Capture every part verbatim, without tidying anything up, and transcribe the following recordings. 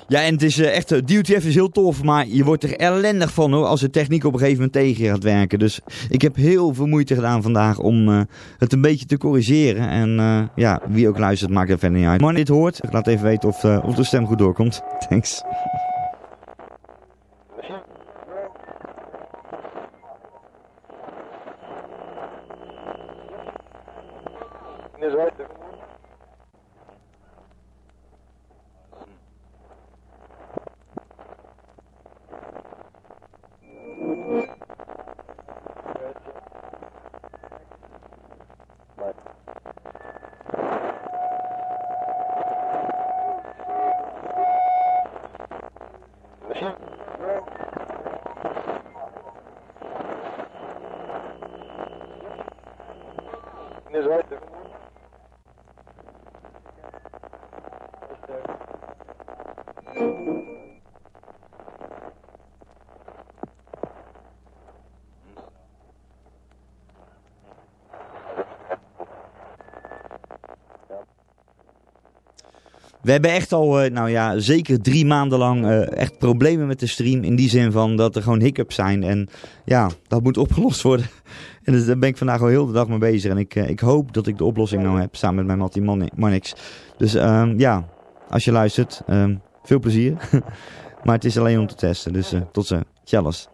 Ja, en het is uh, echt, uh, D O T F is heel tof, maar je wordt er ellendig van hoor, als de techniek op een gegeven moment tegen je gaat werken. Dus ik heb heel veel moeite gedaan vandaag om uh, het een beetje te corrigeren. En uh, ja, wie ook luistert, maakt er verder niet uit. Maar dit hoort, laat even weten of, uh, of de stem goed doorkomt. Thanks. We hebben echt al, uh, nou ja, zeker drie maanden lang uh, echt problemen met de stream. In die zin van dat er gewoon hiccups zijn. En ja, dat moet opgelost worden. En dus daar ben ik vandaag al heel de dag mee bezig. En ik, uh, ik hoop dat ik de oplossing nou heb, samen met mijn Mattie Mannix. Dus um, ja, als je luistert, um, veel plezier. Maar het is alleen om te testen. Dus uh, tot zo. Tjallas.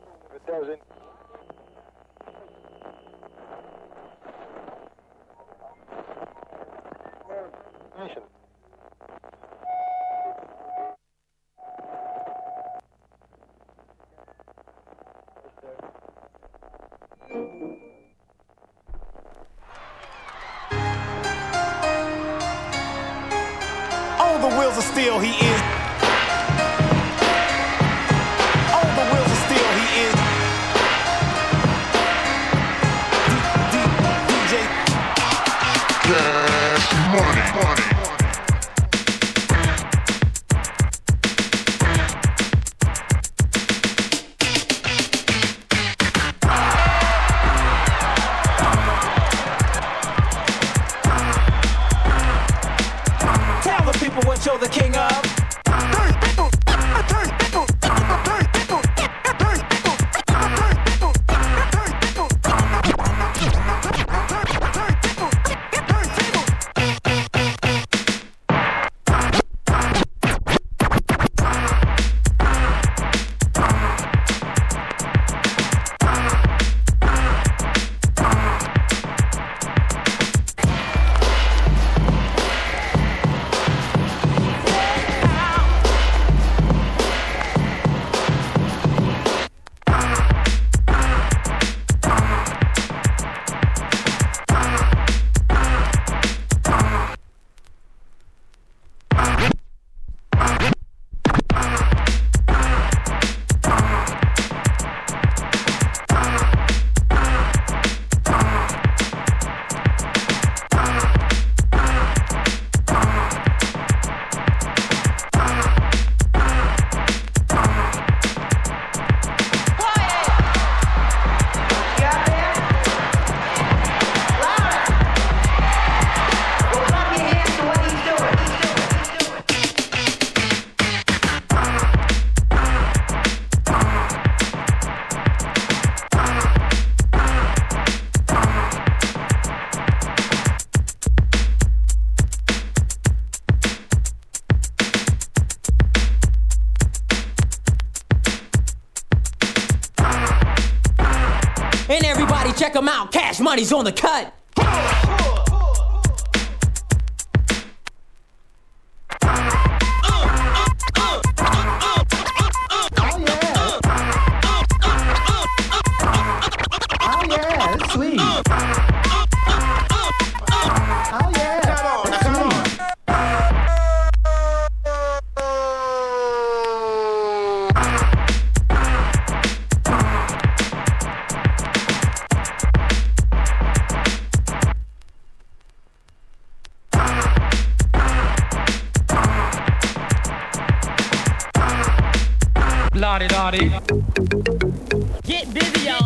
Check them out, Cash Money's on the cut. La-di-da-di. Get busy, y'all.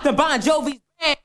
than Bon Jovi's band.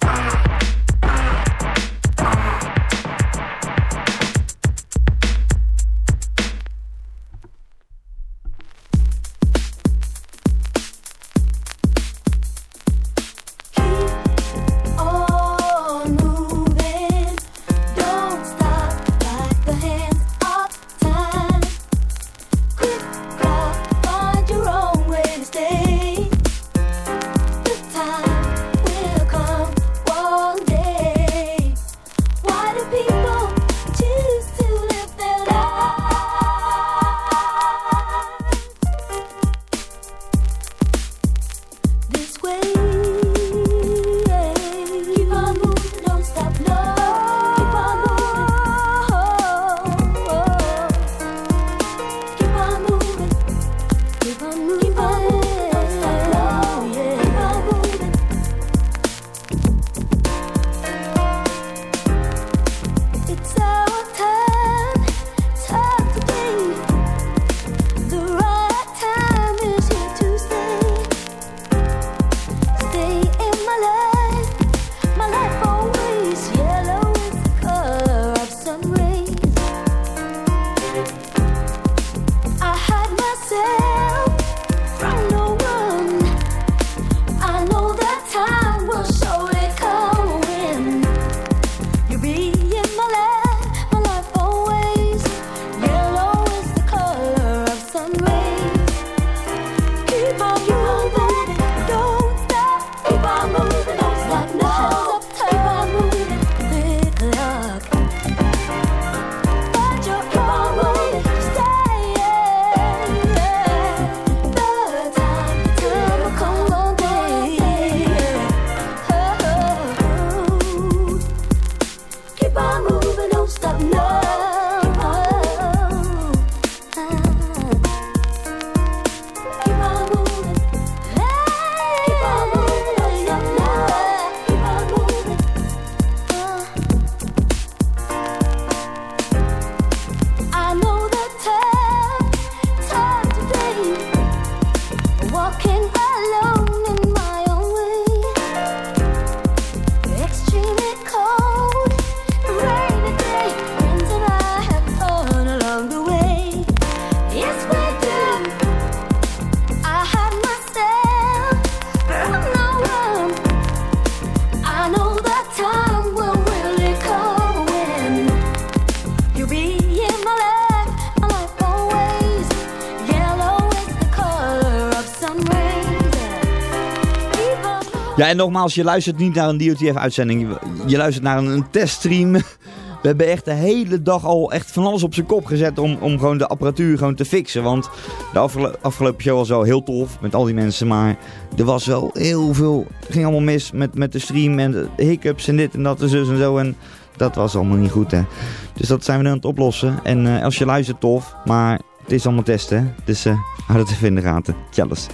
Ja, en nogmaals, je luistert niet naar een D O T F-uitzending. Je luistert naar een, een teststream. We hebben echt de hele dag al echt van alles op zijn kop gezet om, om gewoon de apparatuur gewoon te fixen. Want de afgelo- afgelopen show was wel heel tof met al die mensen. Maar er was wel heel veel, het ging allemaal mis met, met de stream en de hiccups en dit en dat en zus en zo. En dat was allemaal niet goed, hè. Dus dat zijn we nu aan het oplossen. En uh, als je luistert, tof. Maar het is allemaal testen, hè. Dus uh, hou dat even in de gaten. Tjalles.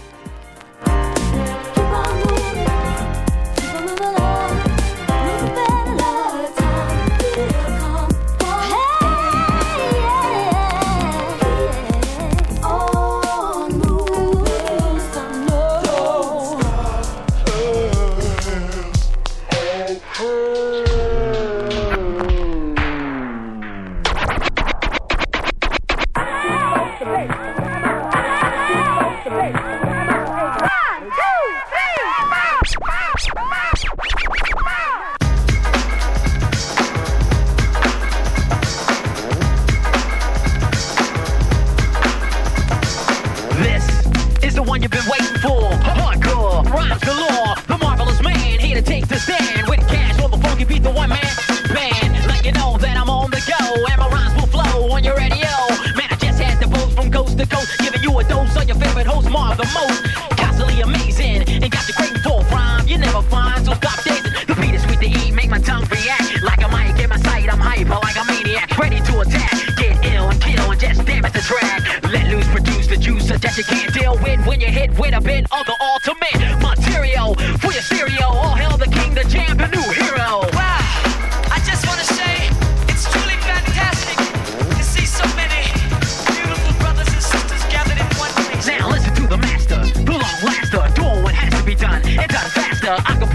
I can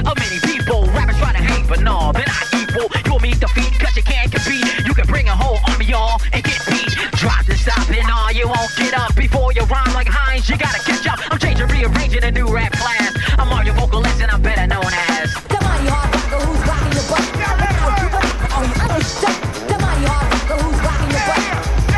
of many people. Rappers try to hate, but no, they're not equal. You will meet defeat, cause you can't compete. You can bring a whole army, y'all, and get beat. Drop the stop and all, you won't get up before you rhyme like Hines. You gotta catch up. I'm changing, rearranging a new rap class. I'm all your vocalist and I'm better known as the mighty hard rocker who's rocking your butt. Oh, you understand? The mighty hard rocker who's rocking your butt.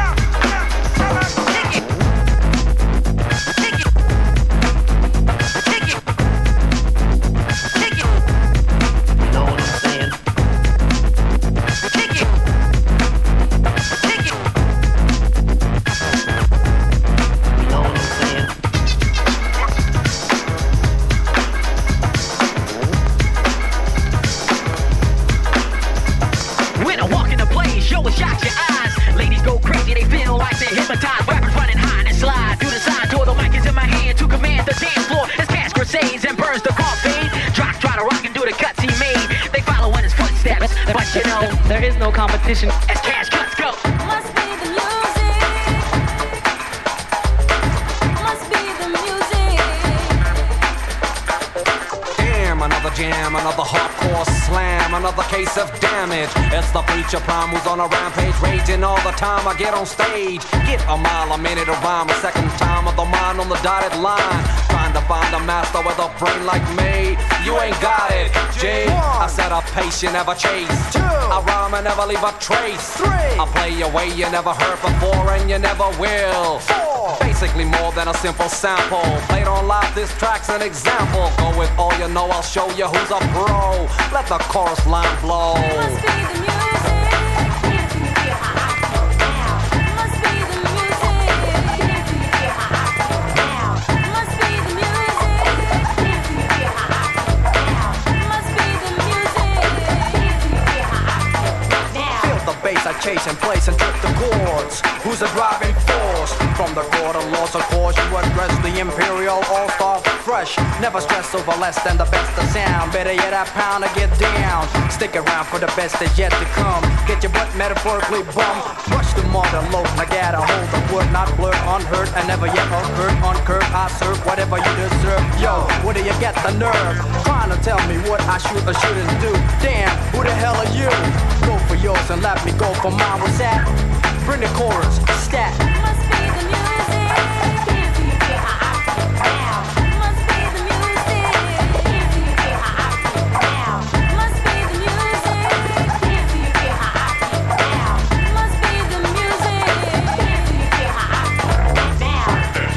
There is no competition. As cash cuts go. Must be the music. Must be the music. Damn, another jam, another hardcore slam, another case of damage. It's the preacher prime who's on a rampage, raging all the time I get on stage. Get a mile a minute to rhyme, a second time of the mind on the dotted line. Trying to find a master with a brain like me. You ain't got it, G. I said a pace you never chase. Two. I rhyme and never leave a trace. Three. I play a way you never heard before and you never will. Four. Basically more than a simple sample. Played on live, this track's an example. Go with all you know, I'll show you who's a pro. Let the chorus line blow. It must be the music. I chase and place and trip the chords. Who's the driving force? From the court of laws, of course, you address the imperial all-star fresh. Never stress over less than the best of sound. Better yet, I pound or get down. Stick around for the best that's yet to come. Get your butt metaphorically bummed. Rush the mother loaf, I gotta hold the wood, not blurred, unheard, and never yet occurred. Uncurred, I serve whatever you deserve. Yo, where do you get the nerve? Trying to tell me what I should or shouldn't do. Damn, who the hell are you? Go for yours and let me go for mine. What's that? Bring the chorus, stat. Must be the music. Can't see you feel how I feel now. Must be the music. Can't see you feel how I feel now. Must be the music. Can't see you feel how I feel now. Must be the music. Can't see you feel how I feel now.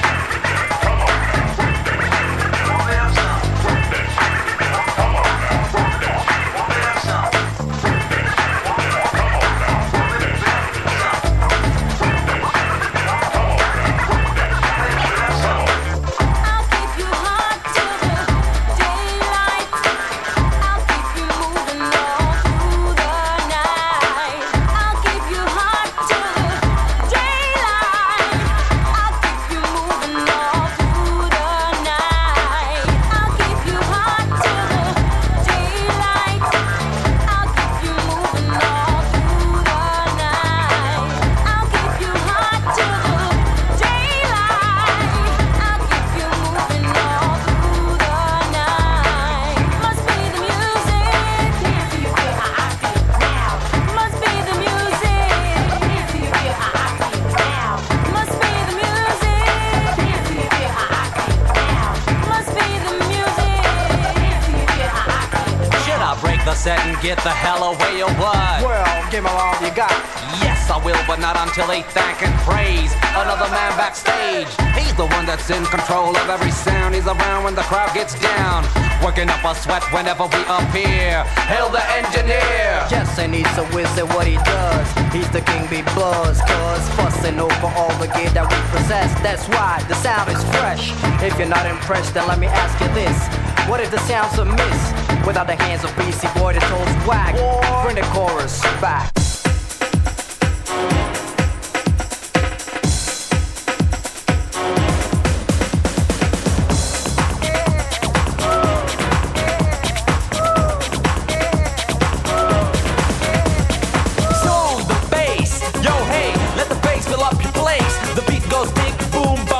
Get the hell away or what? Well, give me all you got. Yes, I will, but not until they thank and praise another man backstage. He's the one that's in control of every sound. He's around when the crowd gets down, working up a sweat whenever we appear. Hail the engineer. Yes, and he's a wizard, what he does. He's the king be buzz, cuz fussing over all the gear that we possess. That's why the sound is fresh. If you're not impressed, then let me ask you this. What if the sound's amiss? Without the hands of B C Boy, the toes whack. Bring the chorus back.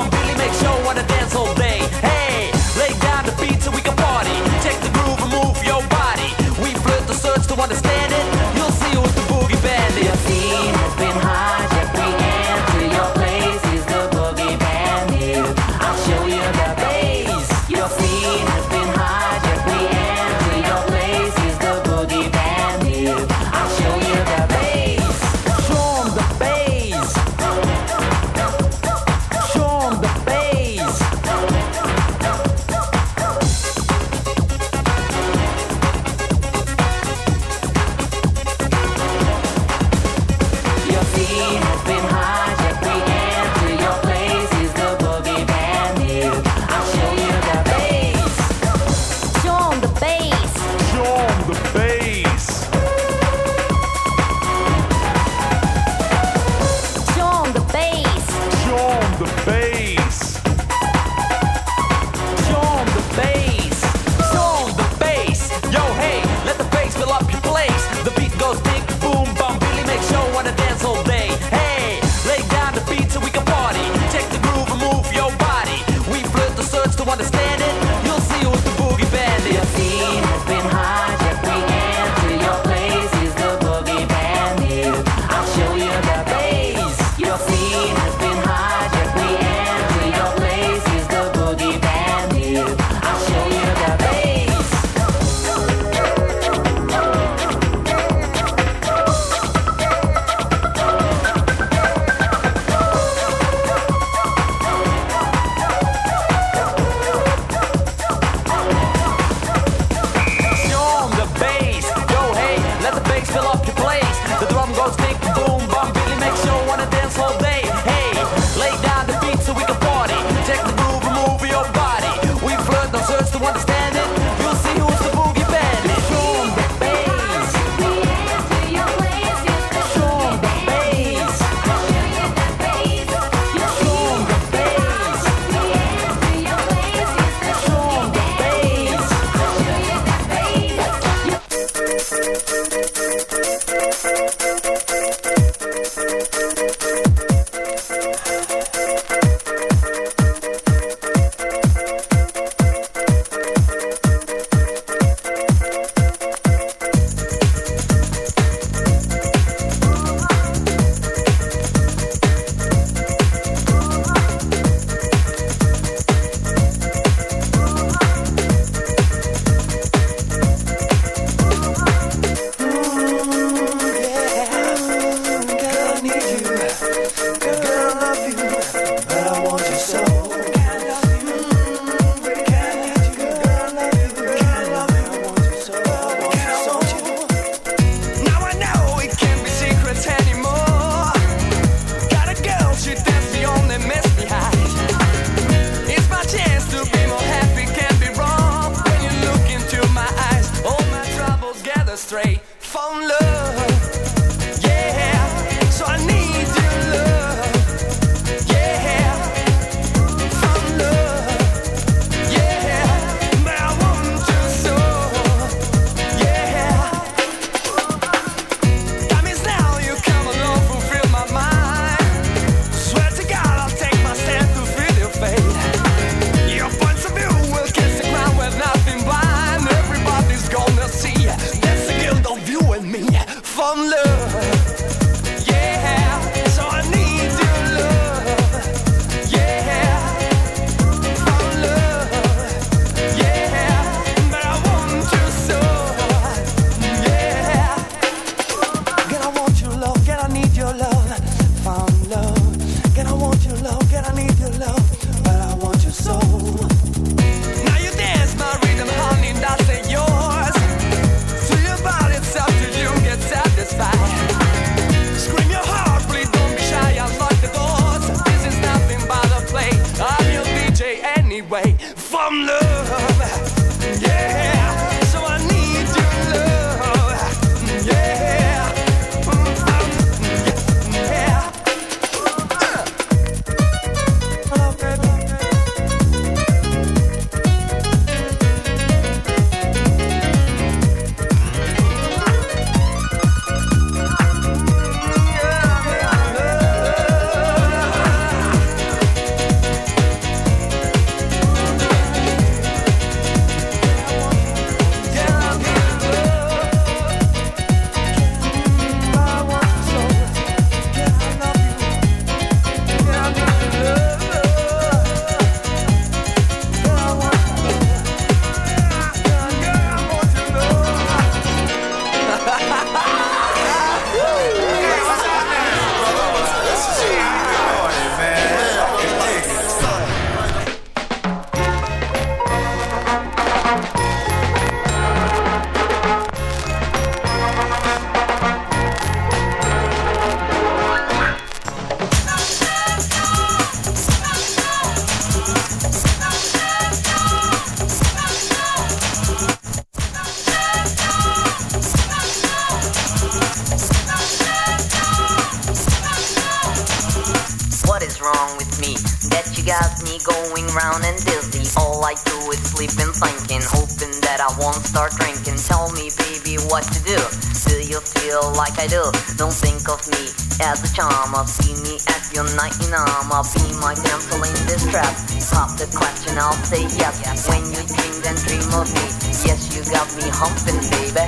Move your the bass. Show 'em the bass. Show 'em the bass. Show 'em the bass. Show 'em the bass. Yo, hey, let the bass fill up your place. The beat goes big, boom, bum, Billy make show on a dance all day. Hey, lay down the beat so we can party. Check the groove and move your body. We flip the search to understand it. You'll see who's the boogie bandit. Your scene has been hijacked, we got me going round and dizzy. All I do is sleep and thinking, hoping that I won't start drinking. Tell me, baby, what to do. Do you feel like I do? Don't think of me as a charmer. See me at your knight in armor. Be my damsel in distress. Pop the question, I'll say yes. When you dream, then dream of me. Yes, you got me humping, baby.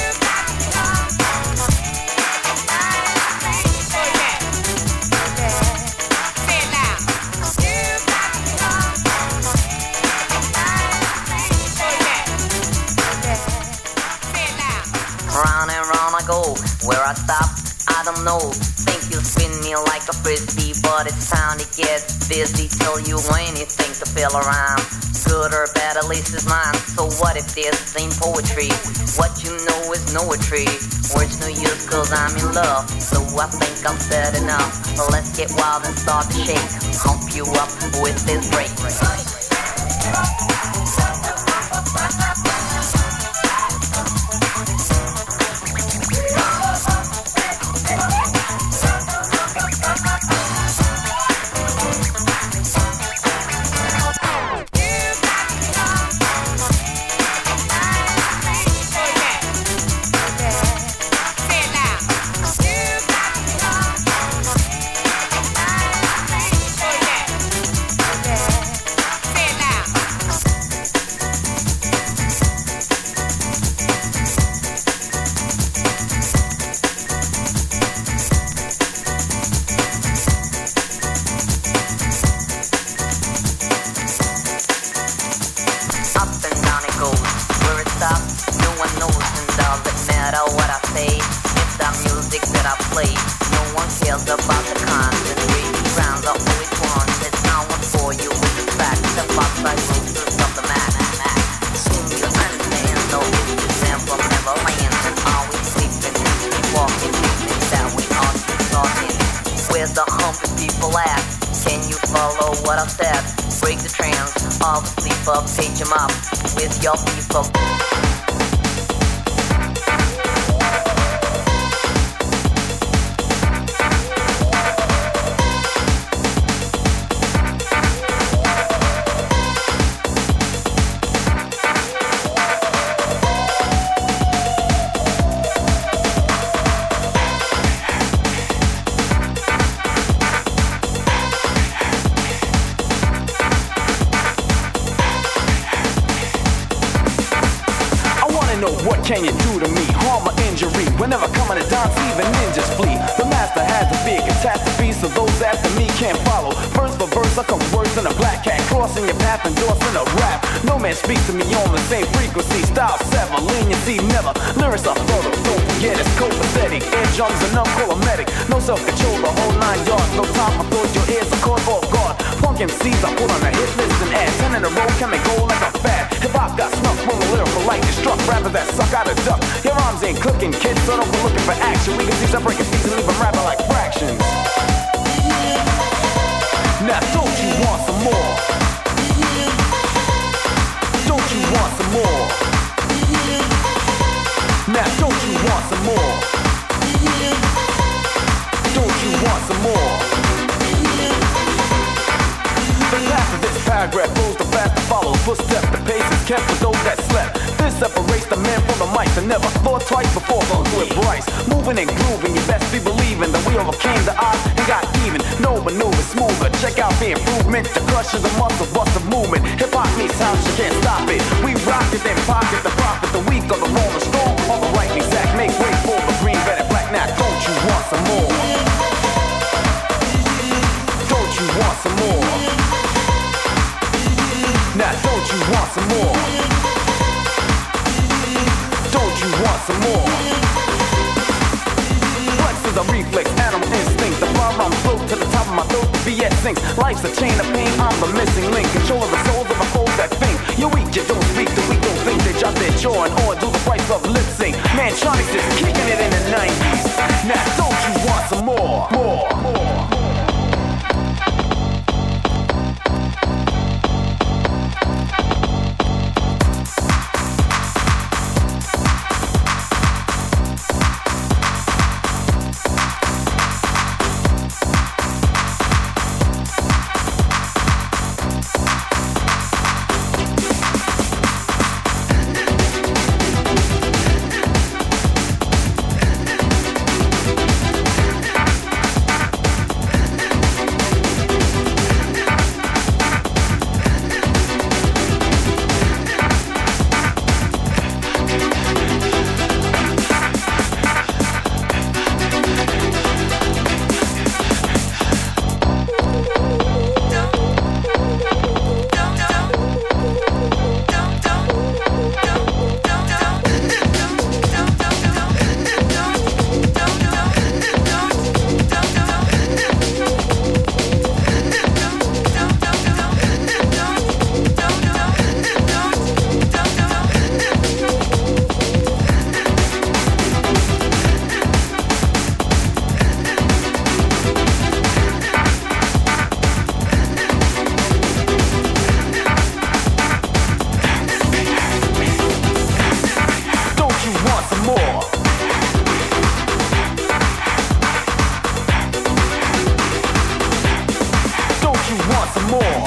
Round and round I go, where I stop, I don't know. Think you spin me like a frisbee, but it's time to get busy. Tell you anything to fill around. Good or bad, at least it's mine. So what if this ain't poetry? What you know is poetry. Words no use cause I'm in love. So I think I've said enough. Let's get wild and start to shake. Hump you up with this break. Page 'em up with your people. What can you do to me? Harm or injury? Whenever coming to dance, even ninjas flee. The master had to be a catastrophe, so those after me can't follow. Verse for verse, I come worse than a black cat crossing your path, endorsing a rap. No man speaks to me on the same frequency. Style sever, leniency never. Lyrics are thorough, don't forget it's copacetic. Air drums and I'm colomatic. No self-control, the whole nine yards. No time for thought, your ears are caught off guard. Punk M Cs I put on a hit list and add ten in a row, can make go like a fad. Hip-hop got snuck from a lyrical lightning struck. Rather that suck out a duck. Your arms ain't cooking, kids, so don't go looking for action. We can see some breaking seas and leave them rapping like fractions. Now don't you want some more? Don't you want some more? Now don't you want some more? Don't you want some more? The path of this paragraph goes the path to follow. Footstep, the pace is kept for those that slept. This separates the man from the mic that never thought twice before going through it Bryce. Moving and grooving, you best be believing that we overcame the odds and got even. No maneuver smoother. Check out the improvement. The crush is a muscle bust of movement. Hip hop meets house, you can't stop it. We rock it, then pocket the profit. The weak or the wrong, the strong, all the right exact. Make way for the green, red, and black. Now don't you want some more? Don't you want some more? Now don't you want some more? Don't you want some more? Flex is a reflex, animal instinct. The bar I'm float to the top of my throat, the B S sinks. Life's a chain of pain, I'm the missing link. Control of the souls of a foes that think. You're weak, you don't speak, the weak don't think. They drop their jaw and or do the price of lip sync. Mantronics is kicking it in the nineties. Now don't you want some more? More, more. some more? Don't you want some more?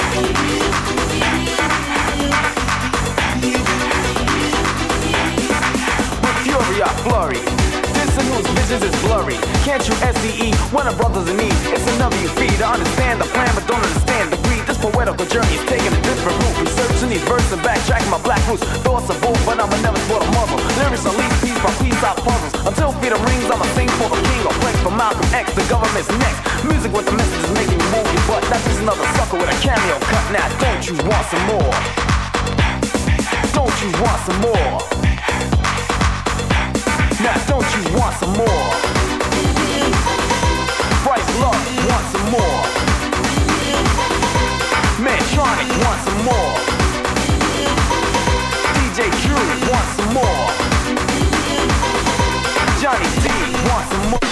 With fury I flurry. Listen whose visions is blurry. Can't you S D E when a brother's in need? It's another you feed. I understand the plan but don't understand the greed. This poetical journey is taking a different route. Researching these verses and backtracking my black roots. Thoughts are both but I'm a never sport a muzzle. Lyrics are lead piece by piece out puzzles. Until freedom rings I'ma sing for the king or flex for Malcolm X. The government's next. Music with the message is making you move your butt. That's just another sucker with a cameo cut. Now don't you want some more? Don't you want some more? Now don't you want some more? Bryce Love wants some more. Mantronic wants some more. D J Drew wants some more. Johnny D wants some more.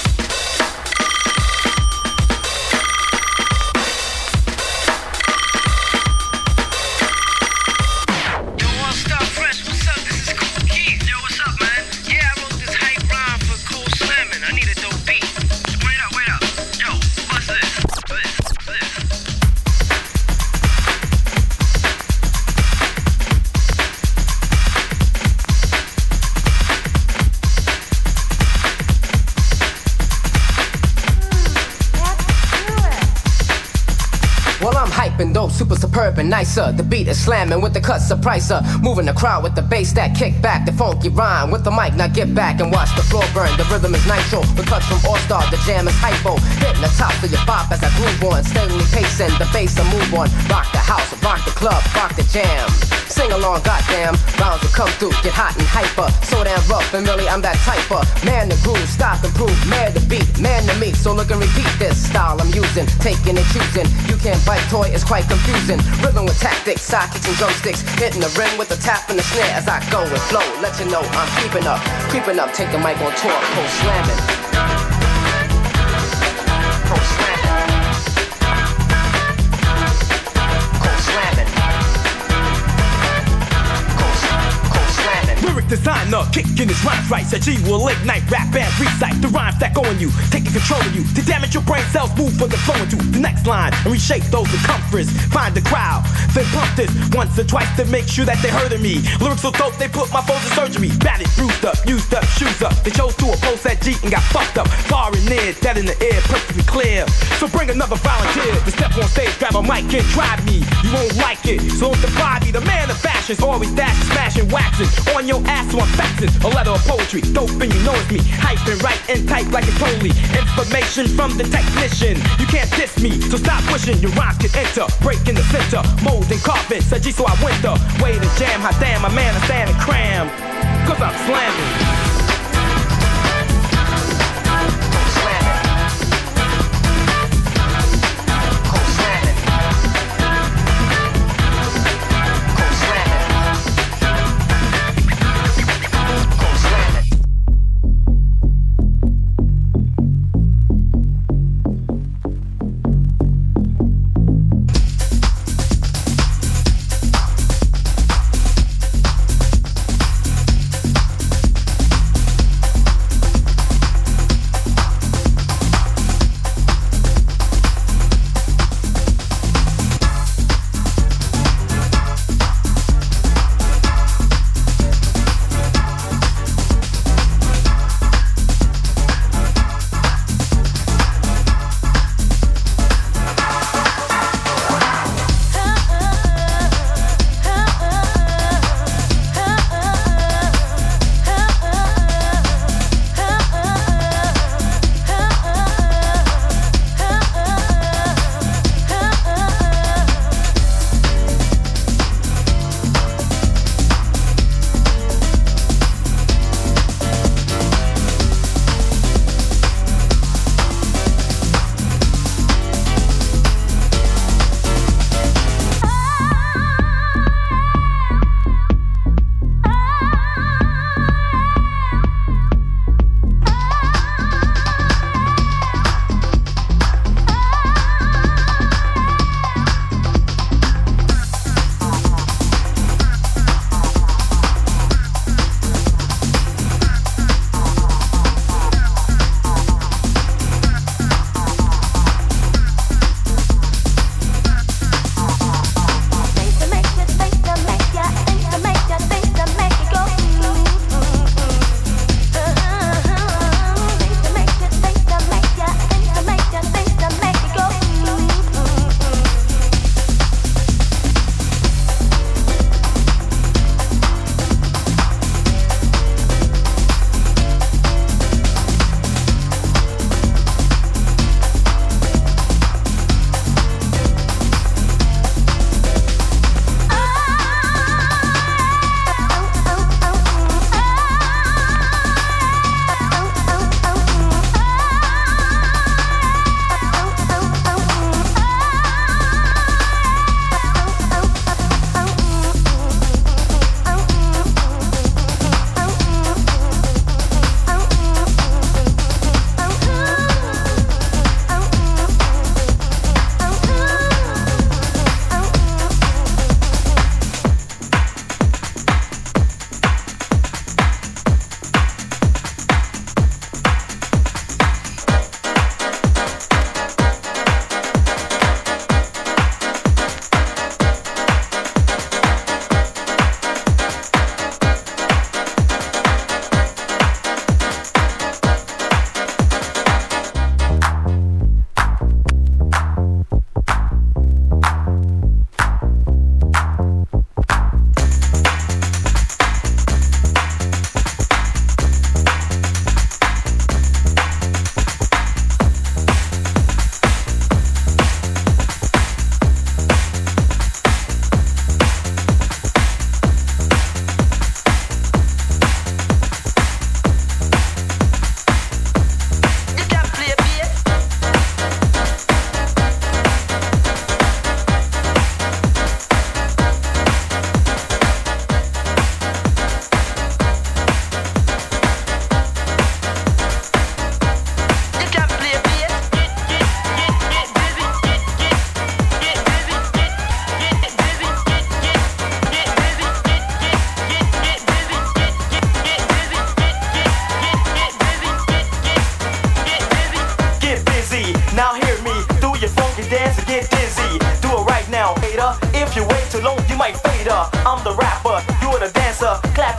Super superb and nicer. The beat is slamming with the cut surpriser. Moving the crowd with the bass that kick back. The funky rhyme with the mic. Now get back and watch the floor burn. The rhythm is nitro. The cuts from All Star. The jam is hypo. Hitting the top of your bop as I groove on. Steadily pacing. The bass I move on. Rock the house. Rock the club. Rock the jam. Sing along, goddamn. Rounds will come through. Get hot and hyper. So damn rough and really I'm that type of man to groove. Stop and prove. Man to beat. Man to me. So look and repeat this style I'm using. Taking and choosing. You can't bite toy. It's quite confusing. Rhythm with tactics, sidekicks and drumsticks. Hitting the ring with the tap and the snare as I go and flow. Let you know I'm keeping up, creeping up. Take the mic on tour, pro slamming, pro slamming, pro slamming, pro slamming. Lyric designer, kicking his rhymes right. Said G will ignite, rap and recite the rhymes that go on you, taking control of you to damage your brain cells. Move for the flow into the next line and reshape those circumference. Find the crowd, then pump this once or twice to make sure that they heard of me. Lyrics so dope they put my foes in surgery. Batted, bruised up, used up, shoes up. They chose to oppose that G and got fucked up. Far and near, dead in the air, perfectly clear. So bring another volunteer to step on stage, grab a mic and try me. You won't like it, so don't defy me. The man of fashions always dashing, smashing, waxing on your ass, so I'm faxing a letter of poetry. Dope and you know it's me. Hyping, right and type like it's totally information from the technician. You can't diss me, so stop pushing. Your rhymes can enter, break in the center, mold and carpet. Said G, so I went the way to jam. Hot damn, my man, I stand and cram, cause I'm slamming.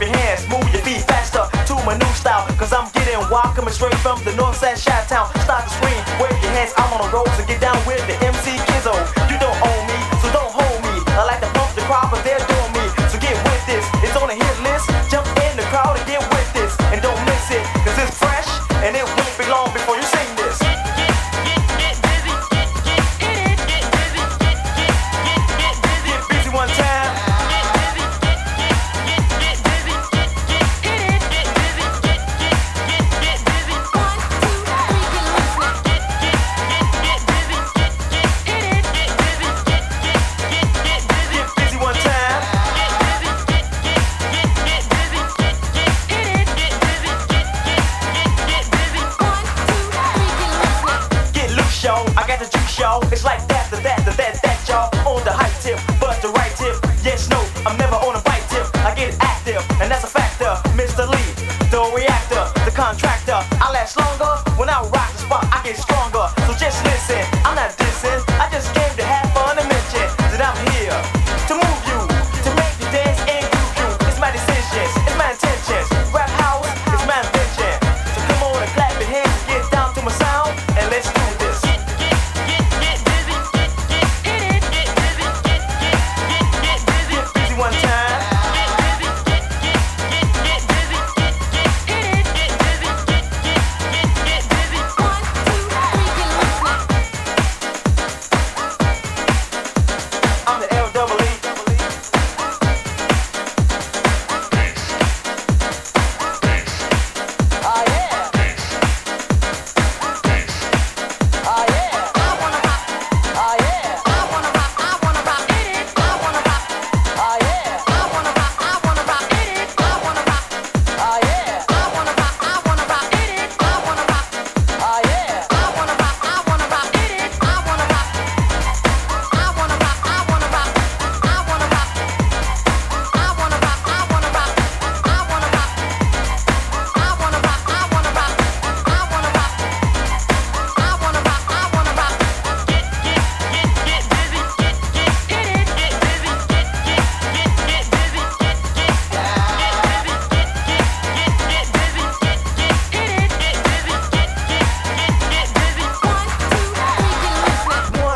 your hands, move your feet faster to my new style. Cause I'm getting wild, coming straight from the north side Chi-Town. Start to scream, wave your hands, I'm on the road, so get down with the M C Kizzo. You don't own me, so don't hold me. I like to pump the crowd, but they're doing me. So get with this, it's on a hit list. Jump in the crowd and get with this. And don't miss it, cause it's fresh, and it won't be long before you sing this. Get busy one time. It's like that, the that, the that, that, y'all. On the hype tip, but the right tip. Yes, no, I'm never on a bite tip. I get active, and that's a factor. Mister Lee, the reactor, the contractor. I last longer when I rock the spot. I get stronger, so just listen. I'm not dissing, I just came to have fun and mention that I'm here to move you, to make you dance and groove you. It's my decisions, it's my intentions. Rap house, it's my invention. So come on and clap your hands, get down to my sound, and let's do this. One time. I'm the L double E. Oh yeah. Oh yeah. I wanna rock. Oh yeah. I wanna rock. I wanna rock it. I wanna rock. Oh yeah. I wanna rock. I wanna rock it. I wanna rock. Oh yeah. I wanna rock. I wanna rock it. I wanna rock. Oh yeah. I wanna rock. I wanna rock it. I wanna rock. I wanna rock. I wanna rock. I wanna rock. I wanna rock. I wanna rock. I wanna rock. I wanna rock. I wanna rock. I wanna rock. I wanna rock. I wanna rock. Get get get get busy. Get get get it. Get busy. Get get get get busy. Get get get get busy. Get get get get it. Get busy. Get get get get busy. One, two, three, get loose. One.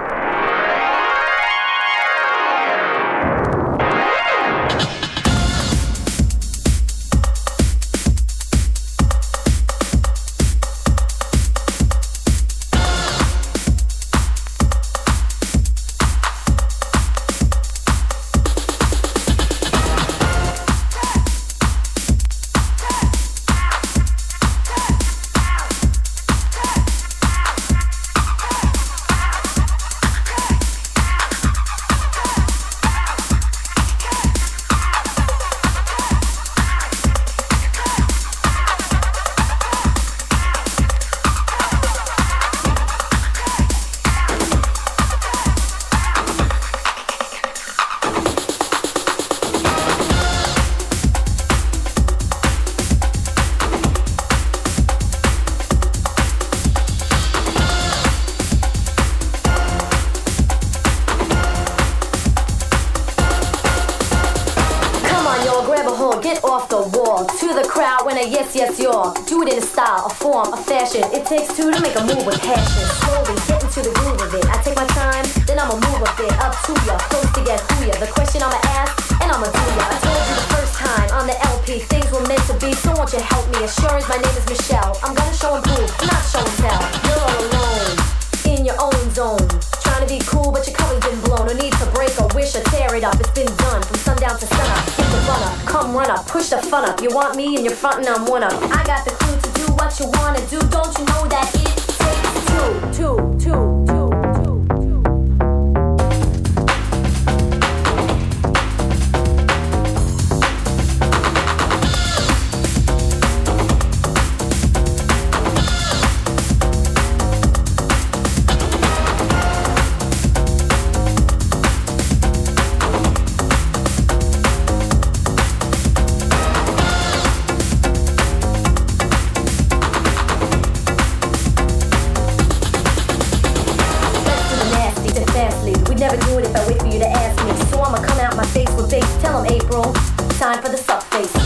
Come on, y'all, grab a hold, get off the wall. To the crowd when a yes, yes, y'all. Do it in a style, a form, a fashion. It takes two to make a move with passion. Slowly get into the groove of it. I take my time, then I'ma move a bit up to ya, close to get who ya. The question I'ma ask, and I'ma do ya. I told you the first time on the L P, things were meant to be. So won't you help me? As sure as my name is Michelle, I'm gonna show and prove, not show and tell. You're all alone, in your own zone. Trying to be cool, but your cover's been blown. No need to break or wish or tear it up. It's been done from sundown to sunup. Get the fun up, come run up, push the fun up. You want me and you're frontin', I'm one up. I got the clue to do what you wanna do. Don't you know that it takes two, two, two, two, two, two.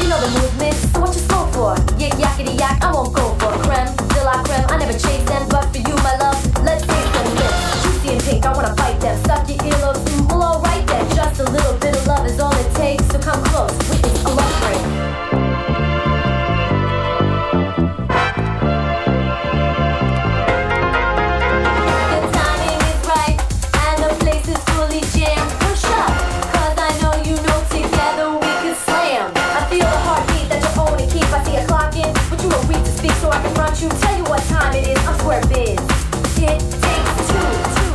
You know the movement, so what you slow for? Yik yakety yak, I won't go for creme, de la creme. I never chase them, but for you, my love, let's taste them lips. Juicy and pink, I wanna bite them. Suck your earlobes, mm, well, alright then. Just a little bit of love is all it takes, so come close. Witness a love break. So I confront you, tell you what time it is. I'm square biz. It takes two.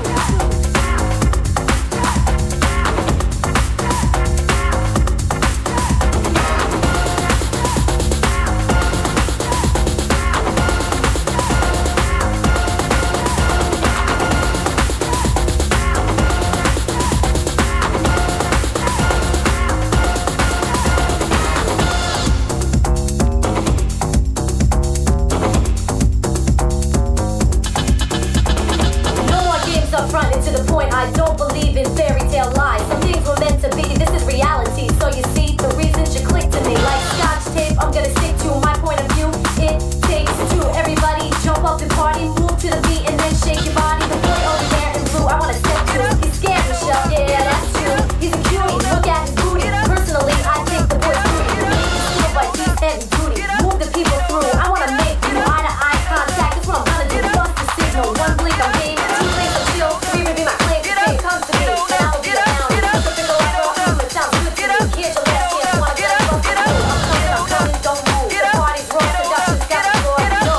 I don't believe in fairy tale lies. Some things were meant to be, this is reality. So you see, the reasons you click to me like scotch tape, I'm gonna stick to my point of view. It takes two. Everybody jump up and party, move to the beat and then shake your body. The boy over there in blue, I wanna step to. He's scared, Michelle, yeah, that's true. He's a cutie, look at his booty. Personally, I think the boy's booty. Make you feel like he's heavy duty. Move the people through, I wanna make you eye to eye contact. That's what I'm gonna do, bust the signal. One blink, I'm game. Two blinks, I'm chill. Three would be my claim. Comes to me, and I will be the hound. Put the finger like rock, it sounds good to me. Here's your last chance, wanna get up, get up. I'm coming, I'm coming, don't move. The party's raw, seduction's got the floor. No,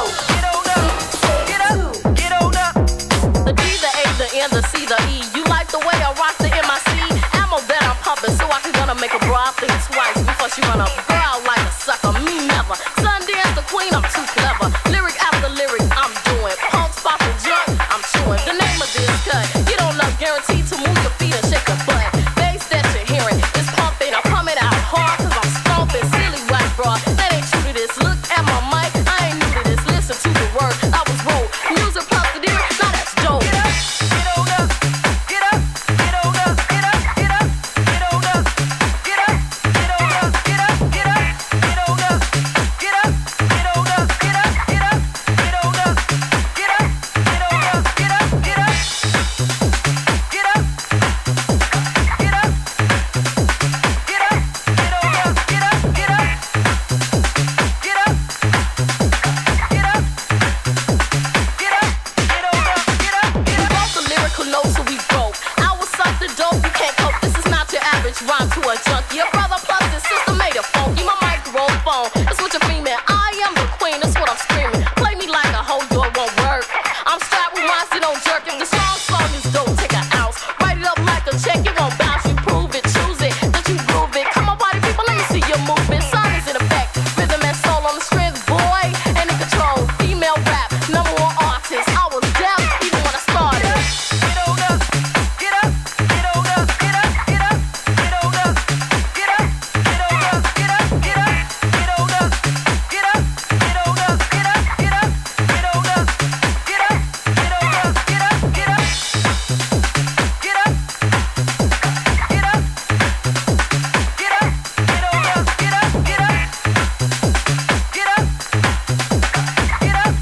get on up, get on up. The D, the A, the N, the C, the E. You like the way I rock the M I C? Ammo that I'm pumping, so I can gonna make a bra think twice before she run a girl like a sucker. Me never. Sundance the queen, I'm too clever. Lyric after lyric, I'm doing. Punk, spot, and junk, I'm chewing. The name of this cut, you don't know, guaranteed to move your feet and shake your butt. Bass that you're hearing is pumping, I'm coming out hard cause I'm stomping. Silly white broad, that ain't true to this. Look at my mic, I ain't new to this. Listen to the word, I was wrote. Music plus the lyric, now that's dope. Get up, get on up, get up, get on up, get up, get up, get on up, get up, get on up, get up, get up, get on up, get up, get on up, get up, get up, get on up, get up, get on up, get up, get up. Get up, get up, get up, get on up, get up, get up, get up, get up, get up, get on up, get up. We broke the lyrical notes, so we broke. I was sucked the dope, you can't cope. This is not your average rhyme to a junkie. Your brother plus his sister made it funky. My microphone, that's what you're female. I am the queen, that's what I'm screaming. Play me like a whole door won't work. I'm strapped with rhymes that don't jerk. If the song song is dope, take an ounce. Write it up like a check, it won't bounce. You prove it, choose it, that you groove it. Come on, party people, let me see your movement. Sound is in effect, rhythm and soul on the strings, boy, and in control. Female rap, number one artist. I was deaf even when I started. Get on up, get up, get on up, get up, get up, get on up, get up, get on up, get up, get up, get on up, get up, get on up, get up, get up, get on up, get up, get on up, get up, get up, get up, get up, get up, get on up, get up, get up, get up, get up,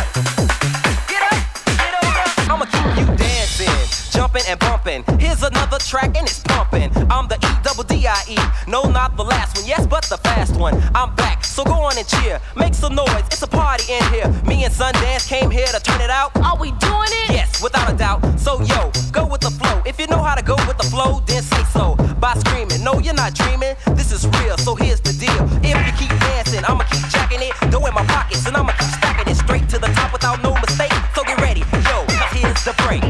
get up, get on up. I'ma keep you dancing, jumping and bumping. Here's another track and it's pumping. I'm the E double D I E. No, not the last one, yes, but the fast one. I'm back, so go on and cheer. Make some noise, it's a party in here. Me and Sundance came here to turn it out. Are we doing it? Yes, without a doubt. So yo, go with the flow. If you know how to go with the flow, then say so. By screaming, no, you're not dreaming. This is real, so here's the deal. If you keep dancing, I'ma keep jacking it. Dough in my pockets, and I'ma keep stacking it straight to the top without no mistake. So get ready, yo, 'cause here's the break.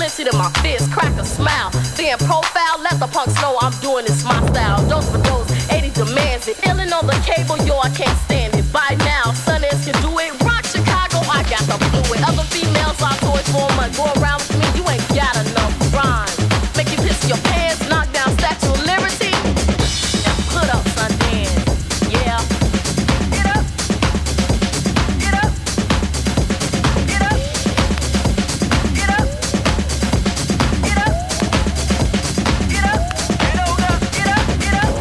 flinching in my fist, crack a smile. Then profile, let the punks know I'm doing this my style. Dose for dose, eighty demands it. Illin' on the cable, yo, I can't stand it. By now, Sun Ass can do it. Rock Chicago, I got the fluid. Other females are toys for a month. Go around with me, you ain't got enough rhyme. Make you piss your pants, knock down Statue of Liberty, and put up Sundance. Yeah. Get up. Get up. Get up. Get up. Get up. Get up. Get on up. Get up. Get up.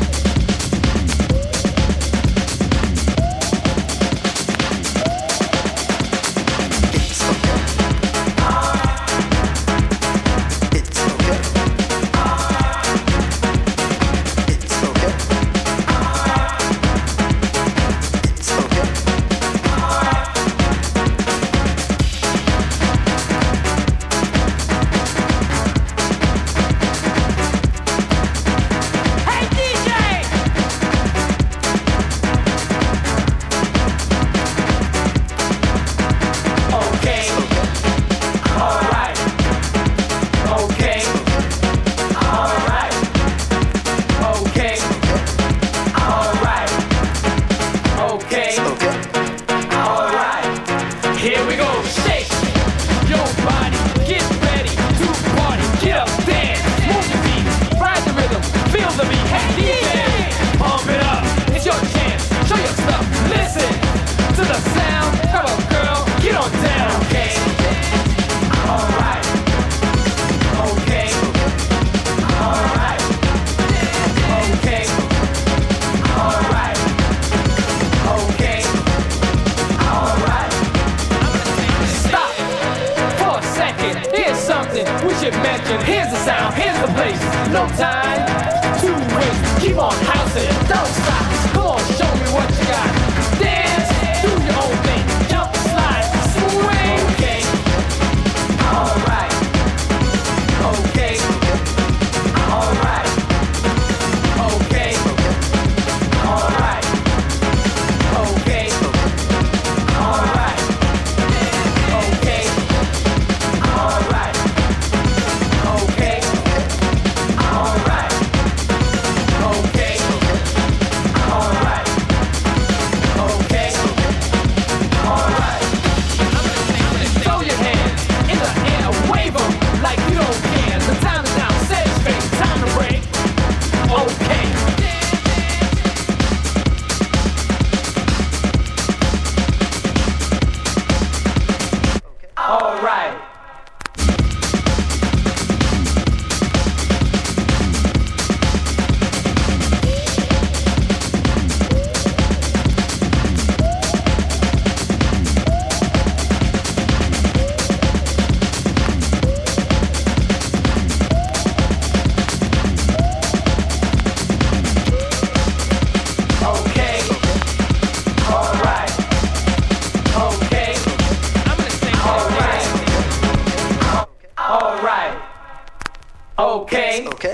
Okay. Okay.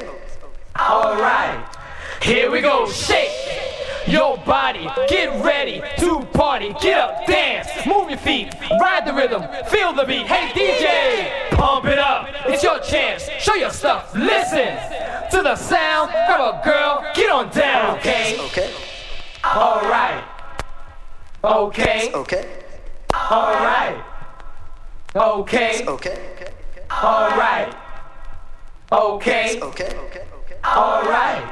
All right. Here we go. Shake your body. Get ready to party. Get up, dance, move your feet, ride the rhythm, feel the beat. Hey D J, pump it up. It's your chance. Show your stuff. Listen to the sound. Grab a girl. Get on down. Okay. Okay. All right. Okay. Okay. All right. Okay. Okay. All right. Okay. Okay. All right.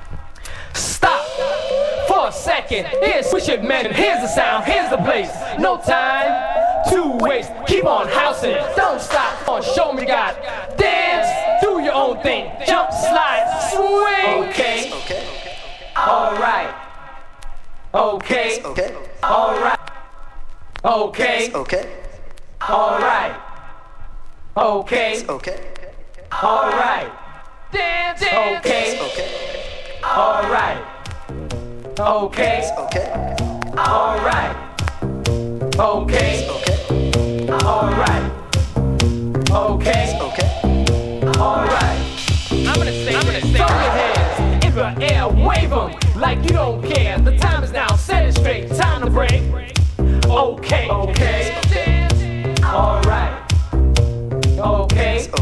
Stop for a second. Here's Switch It Man. Here's the sound. Here's the place. No time to waste. Keep on housing. Don't stop. Come on, show me God. Dance. Do your own thing. Jump, slide, swing. Okay. Okay. All right. Okay. Okay. All right. Okay. Okay. All right. Okay. Okay. All right. Dance. Okay. Okay. All right. Okay. Okay. All right. Okay. Okay. All right. Okay. Okay. All right. I'm gonna say, I'm gonna say, throw your hands in the air, wave them like you don't care. The time is now, set it straight, time to break. Okay. Okay. All right. Okay.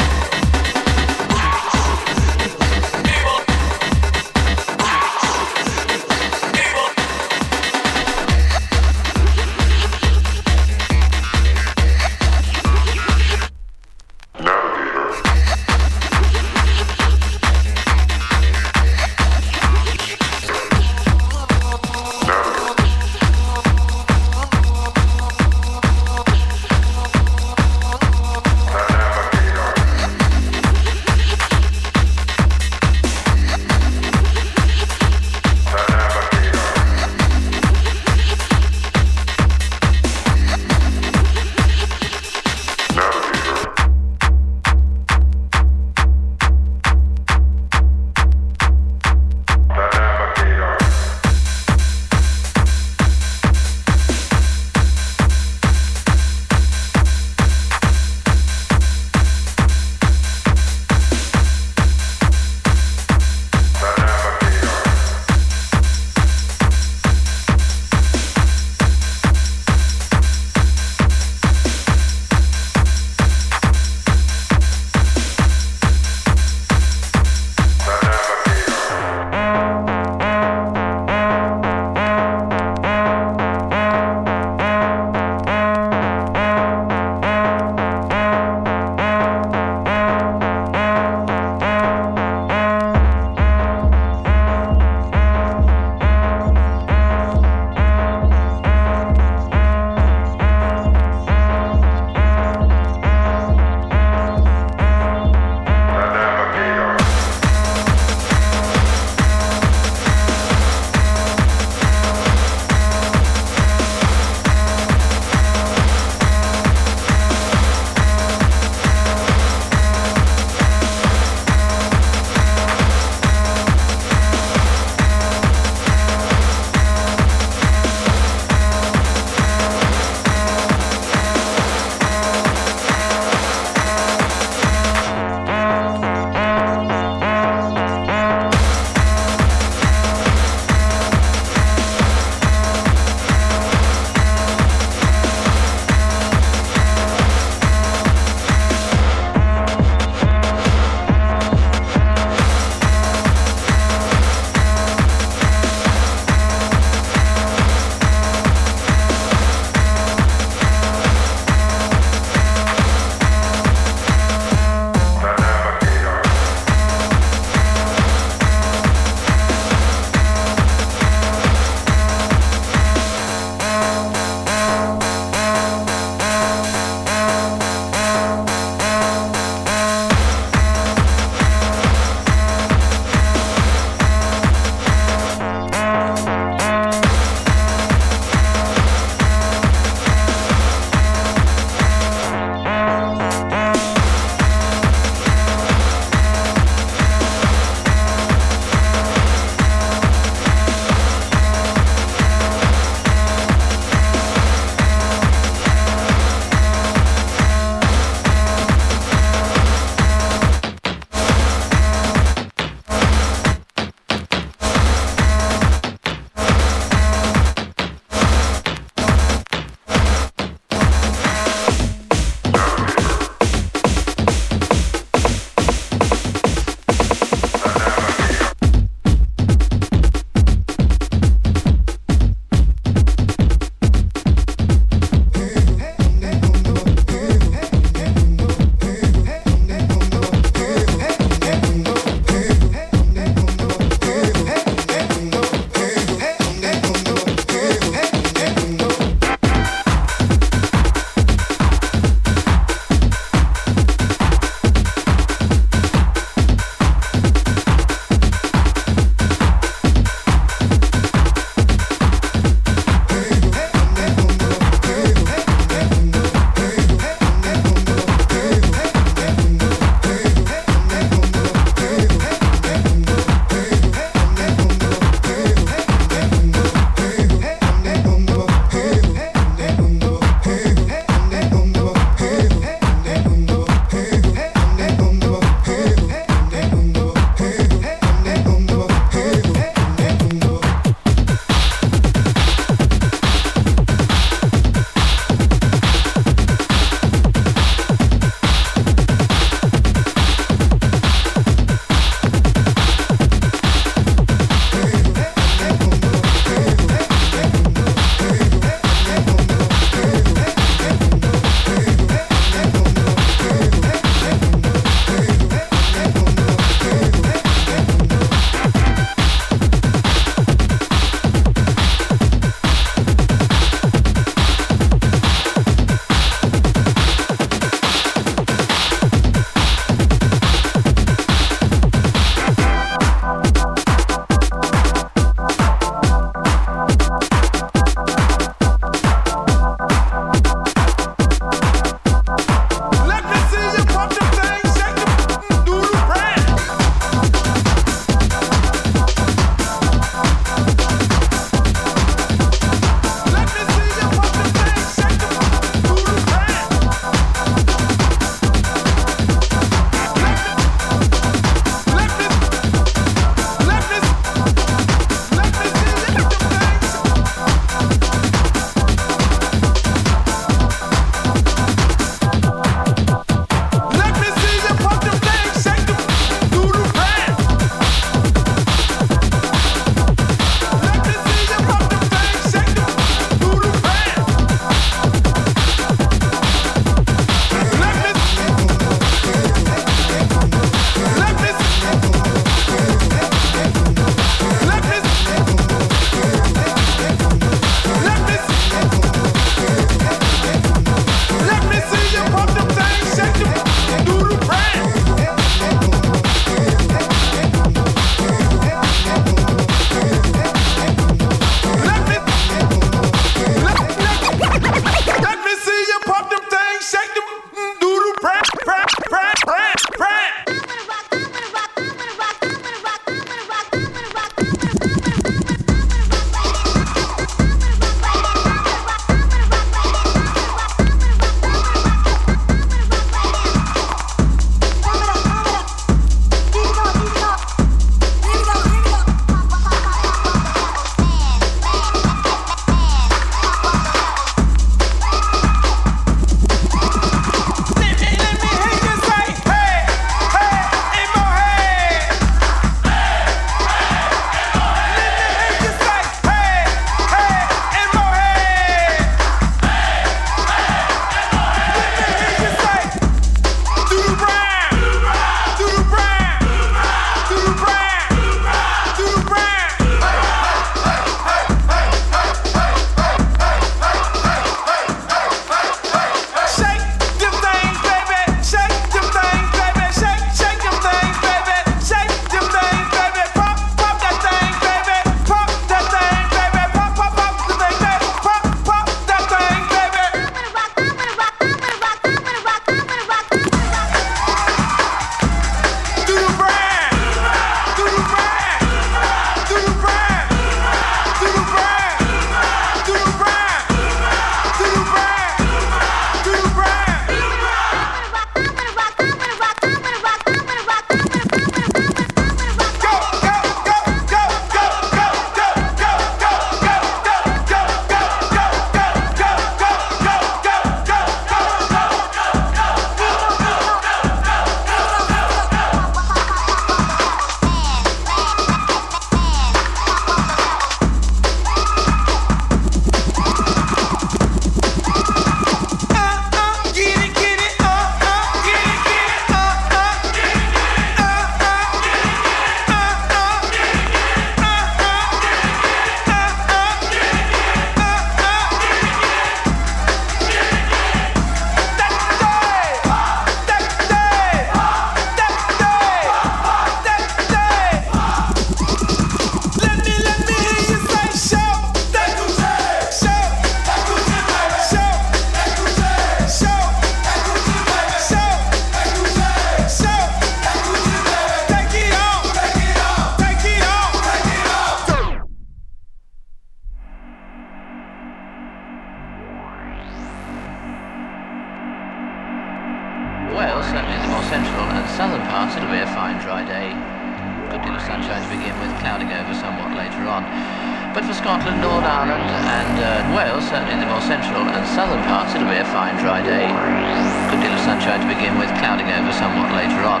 certainly in the more central and southern parts it'll be a fine dry day. Good deal of sunshine to begin with, clouding over somewhat later on. But for Scotland, Northern Ireland and uh, Wales, certainly in the more central and southern parts it'll be a fine dry day. Good deal of sunshine to begin with, clouding over somewhat later on.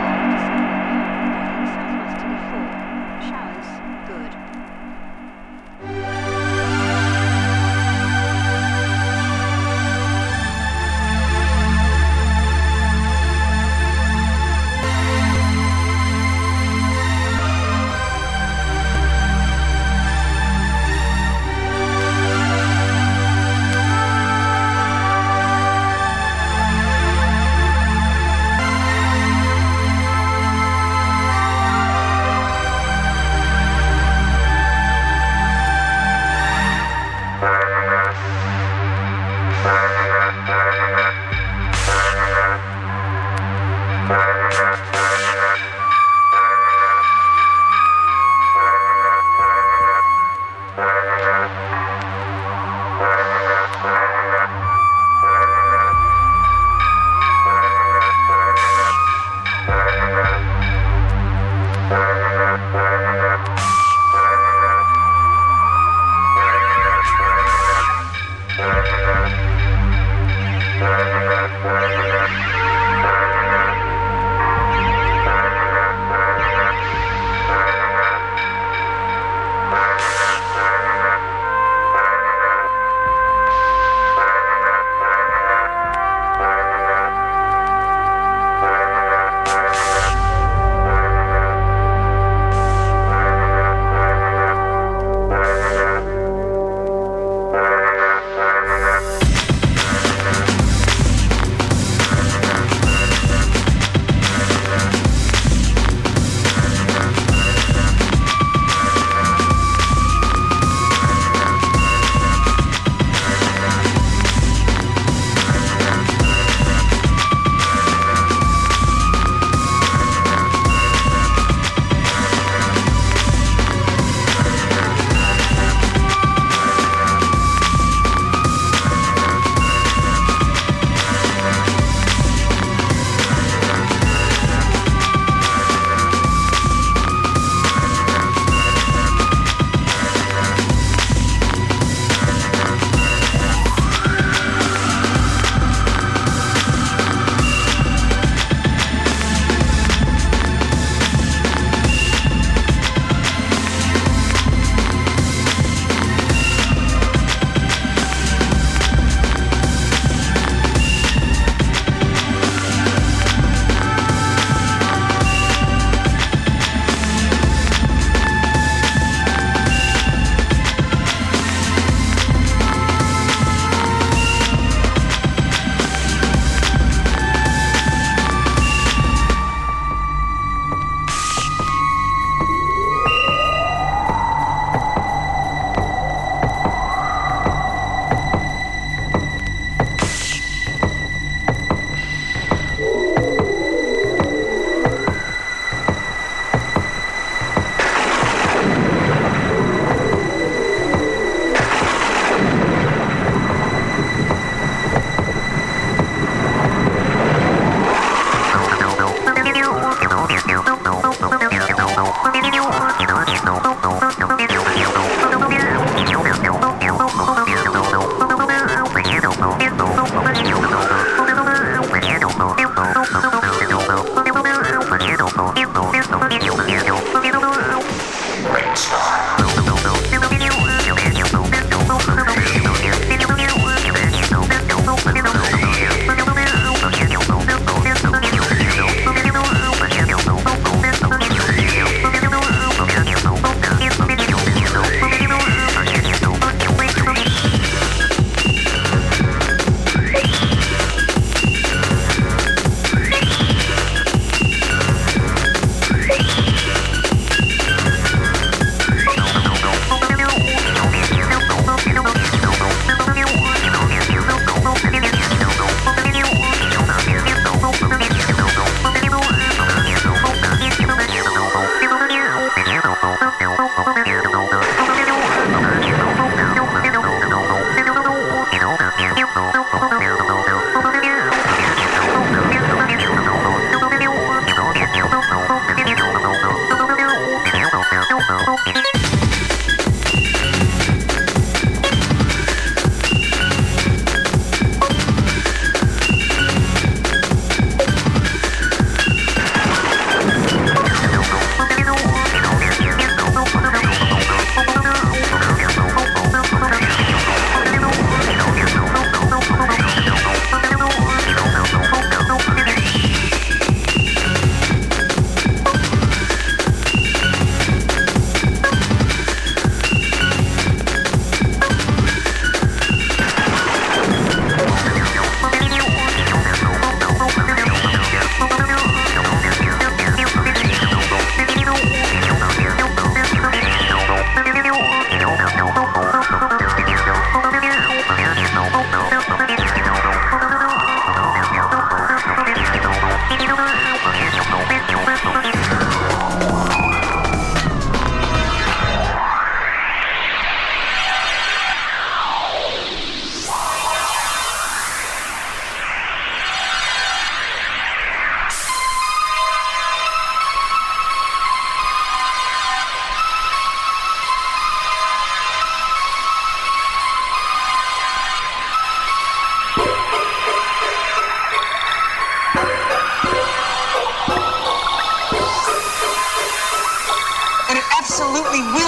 Showers, good.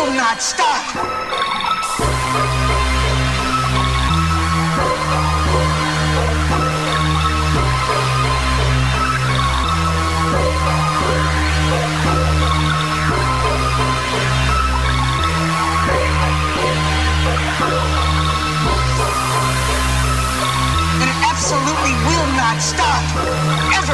will not stop. And it absolutely will not stop. Ever.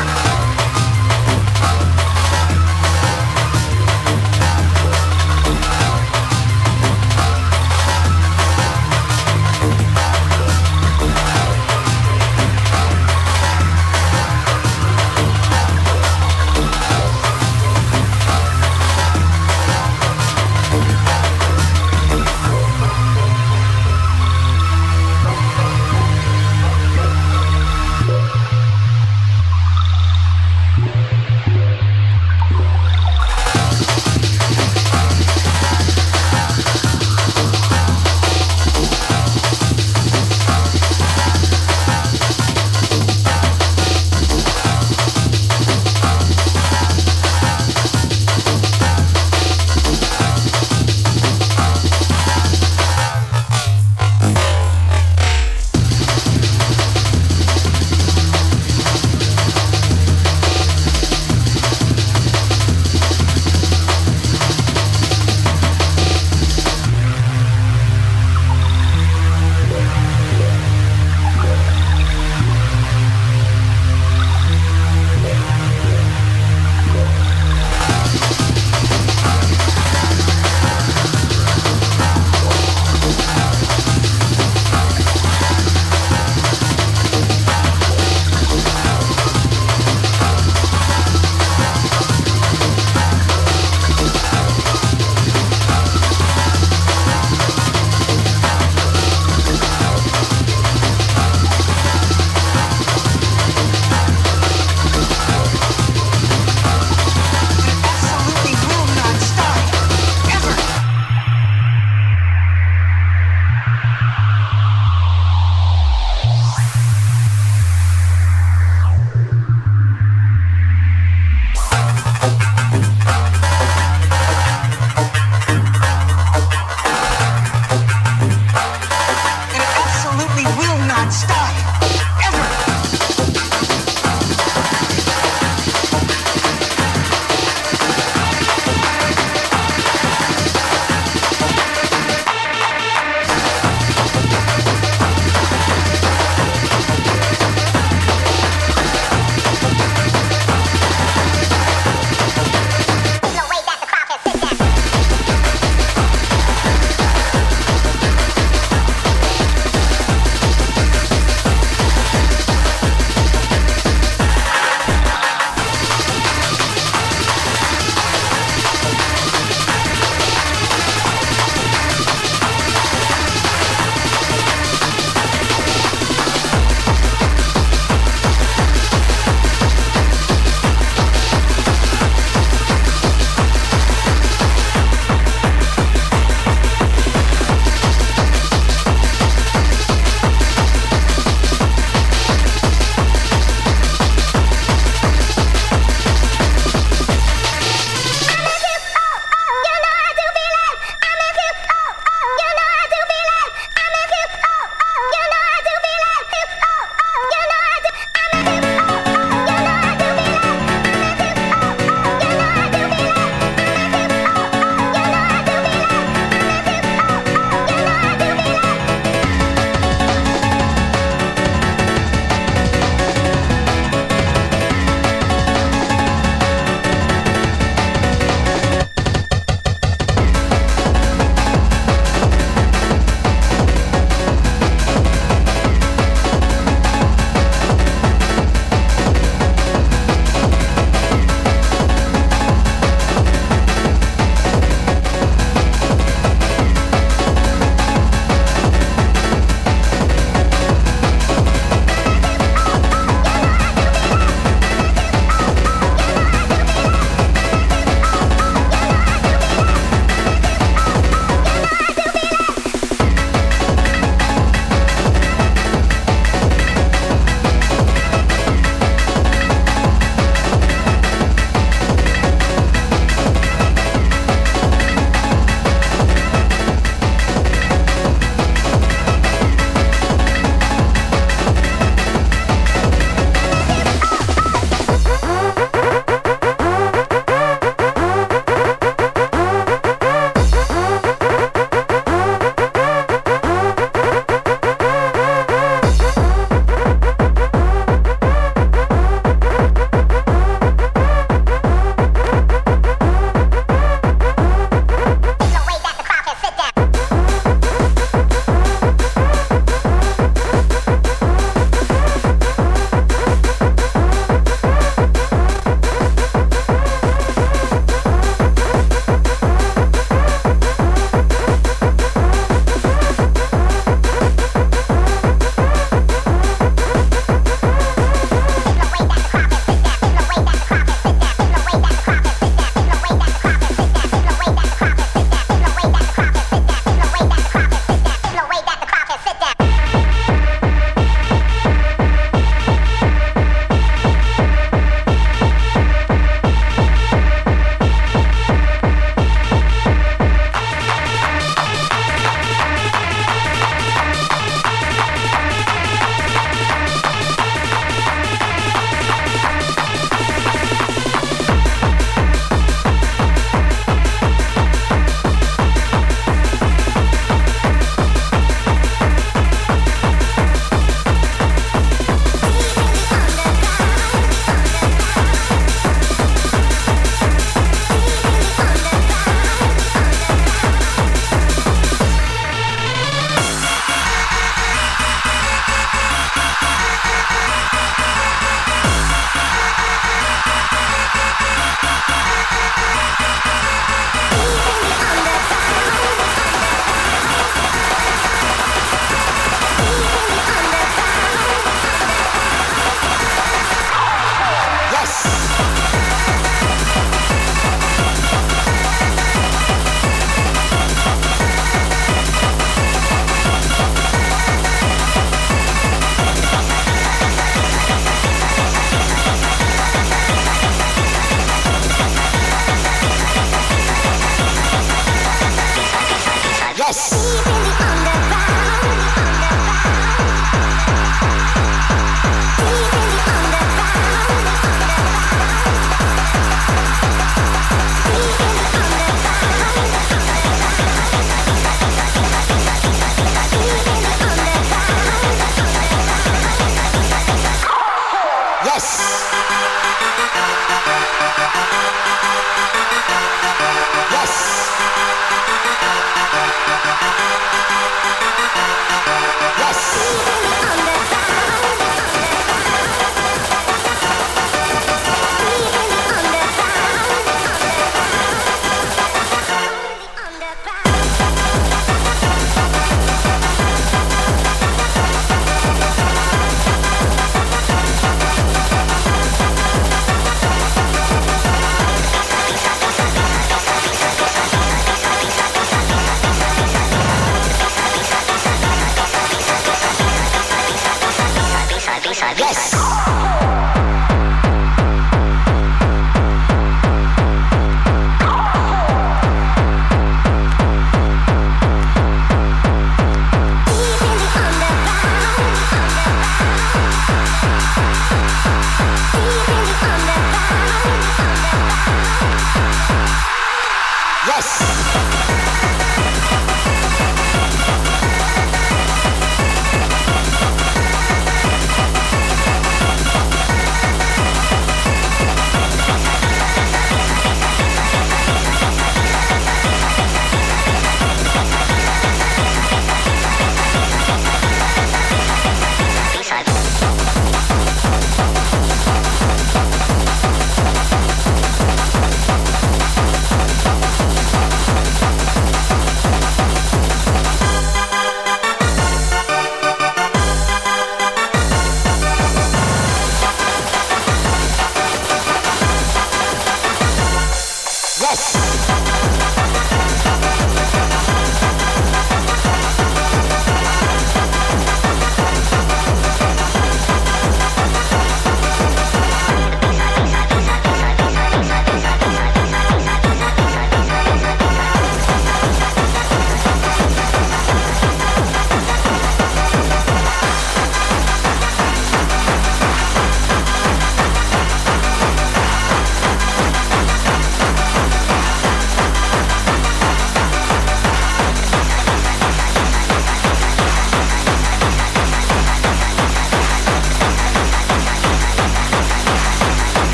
B-side, yes.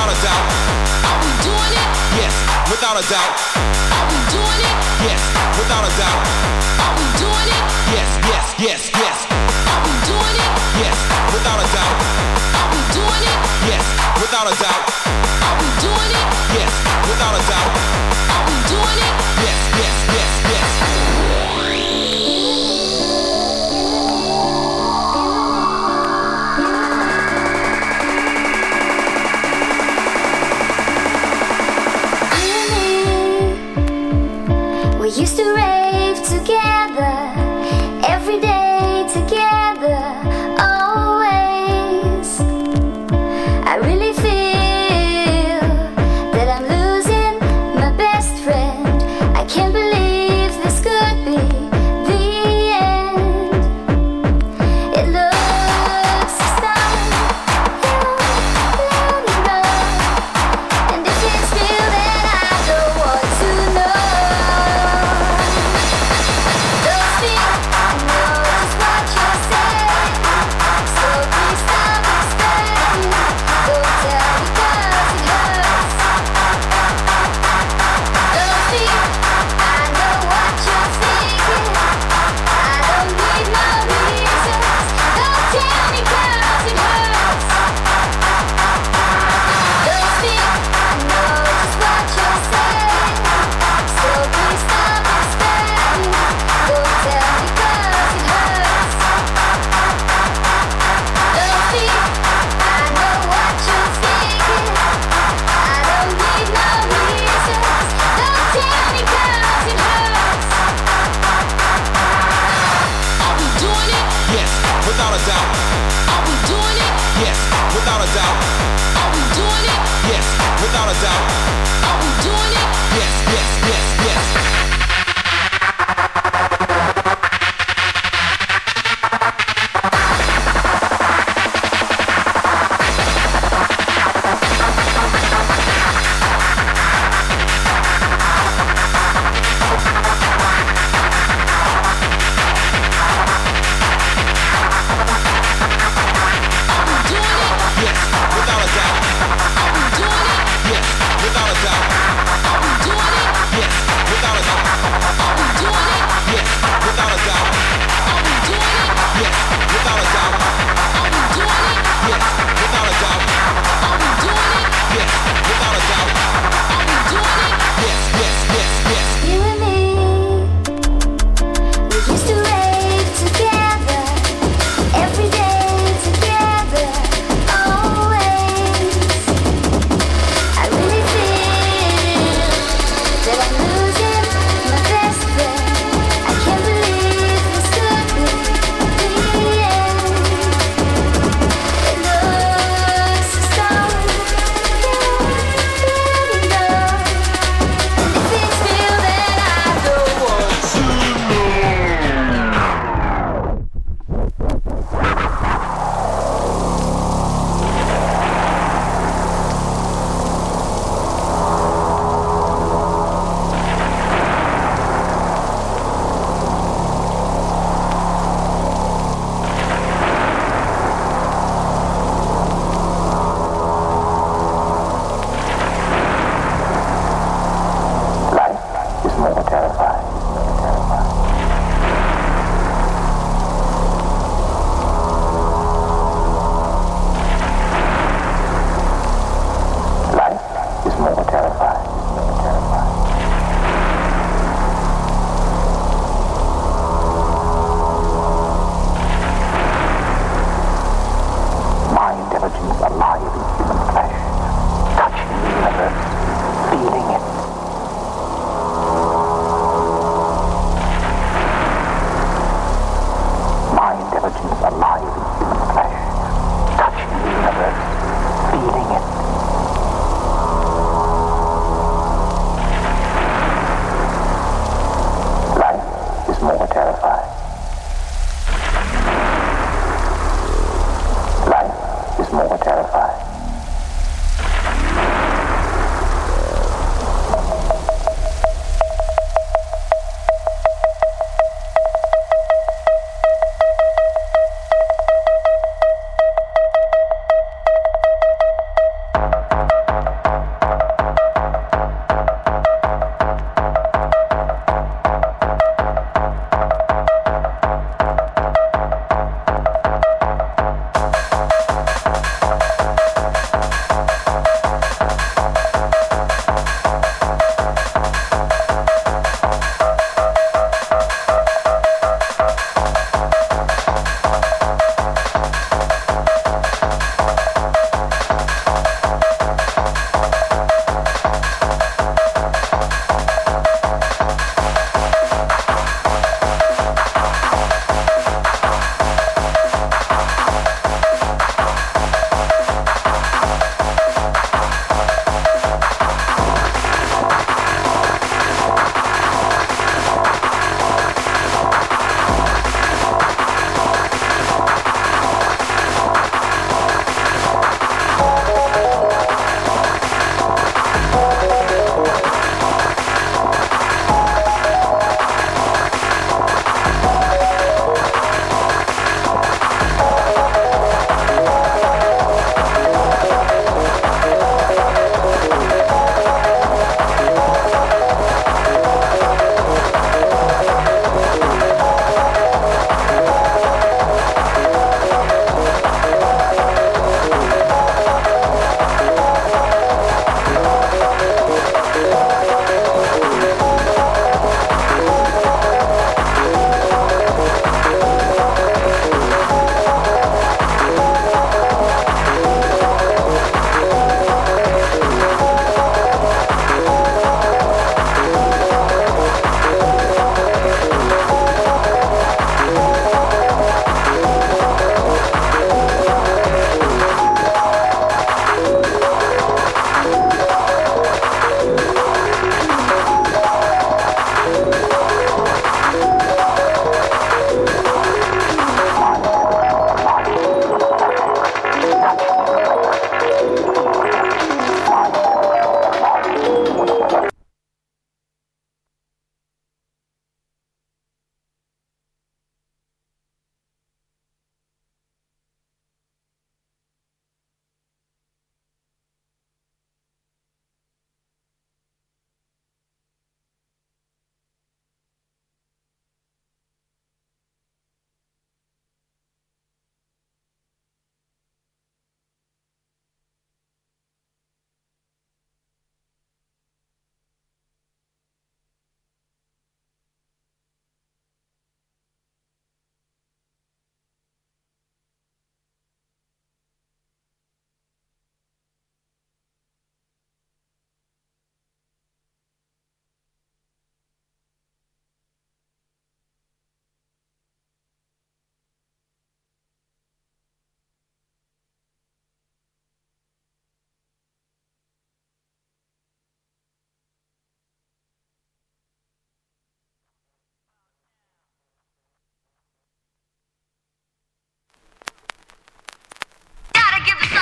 without a doubt. Are we doing it? Yes, without a doubt. Are we doing it? Yes, without a doubt. Are we doing it? Yes, yes, yes, yes. Are we doing it? Yes, without a doubt. Are we doing it? Yes, without a doubt. Are we doing it? Yes, without a doubt. Are we doing it? Yes, yes, yes, yes. We used to rave together, every day together, always. I really feel that I'm losing my best friend. I can't believe this could be the end. It looks astounding, you let it run. And if it's real, then I don't want to know.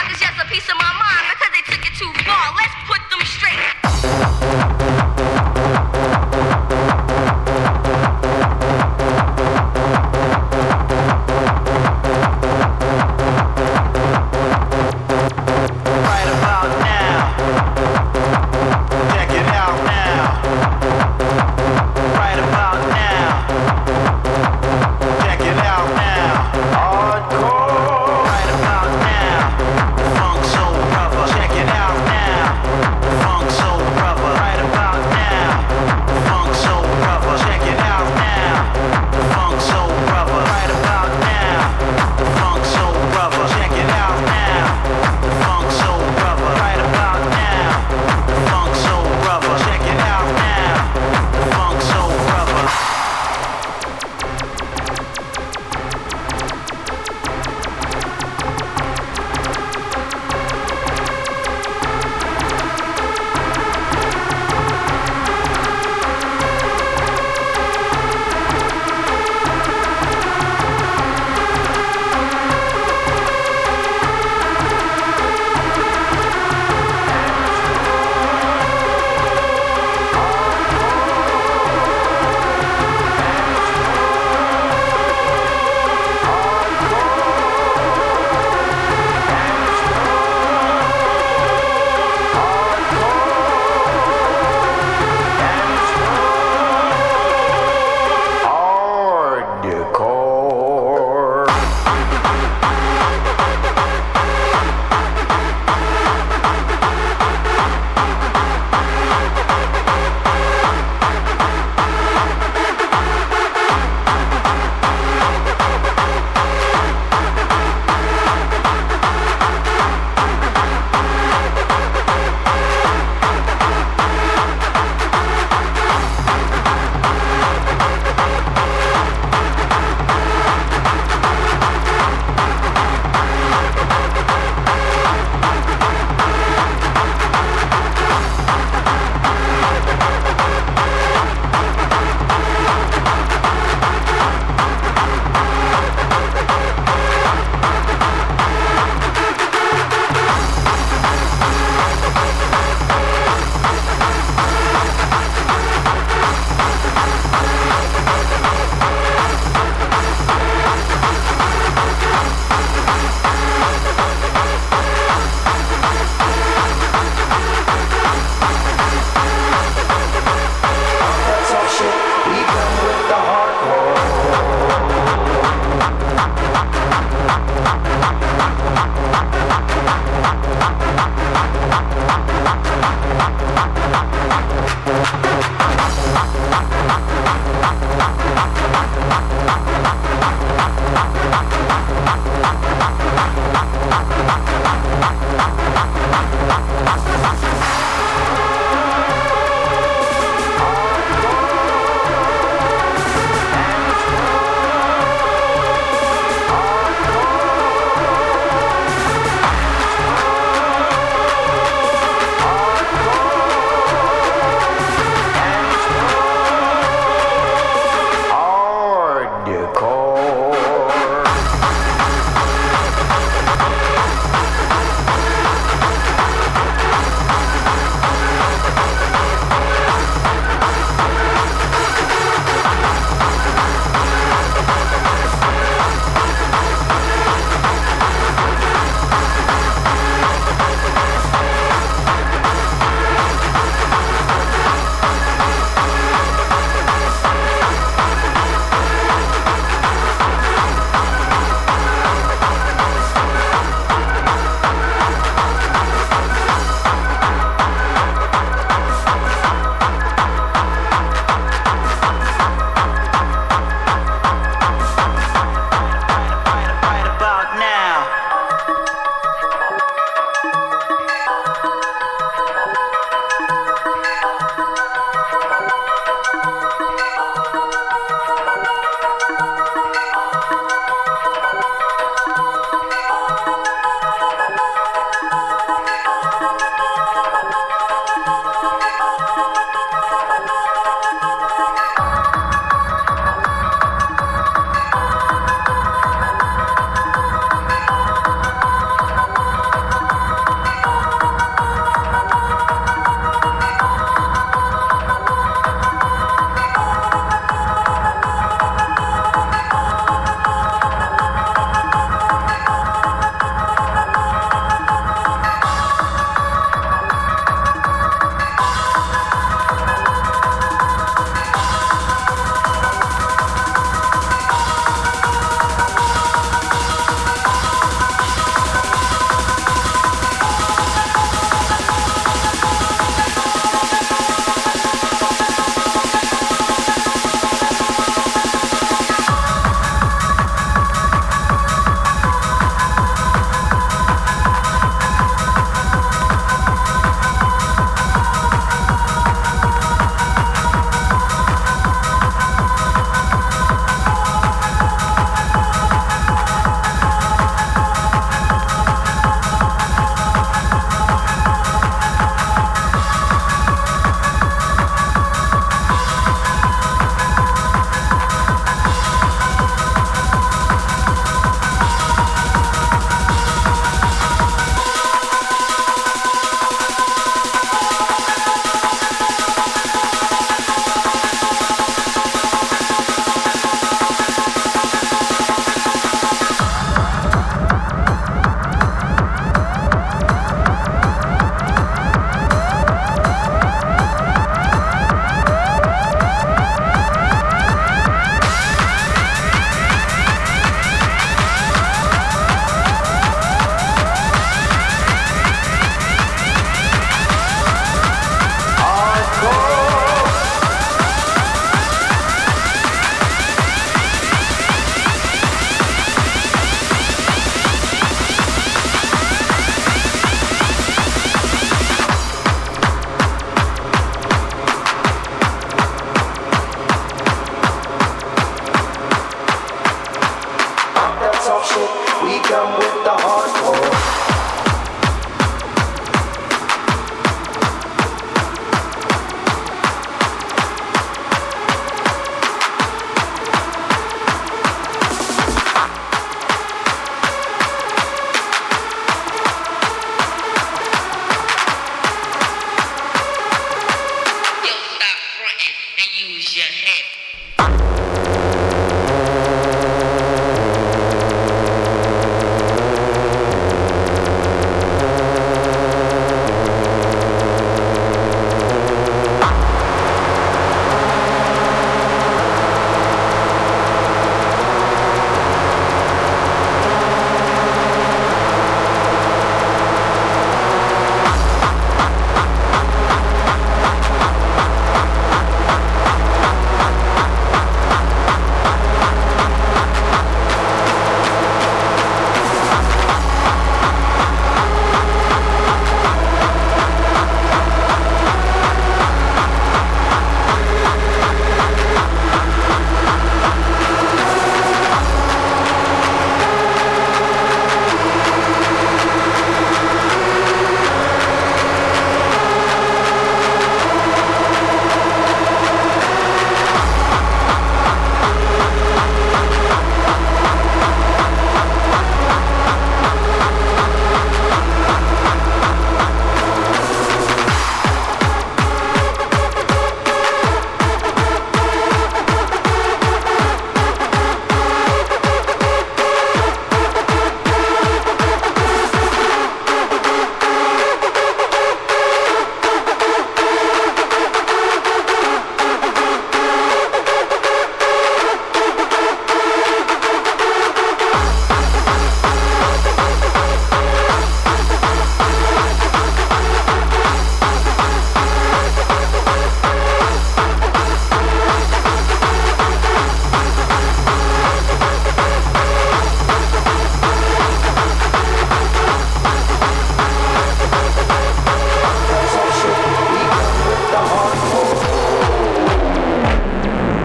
is just a piece of my mind because they took it too far. Let's put them straight. Right about now. Check it out now. Right about now. Check it out now. Hardcore. Right about now. Funk soul brother. Check it out now. Funk soul brother. Right about now. Funk soul brother. Check it out now. Funk soul brother. Right about now. Funk soul brother. Check it out now. Funk soul brother. Right about now. Funk soul brother. Check it out now. Funk soul brother.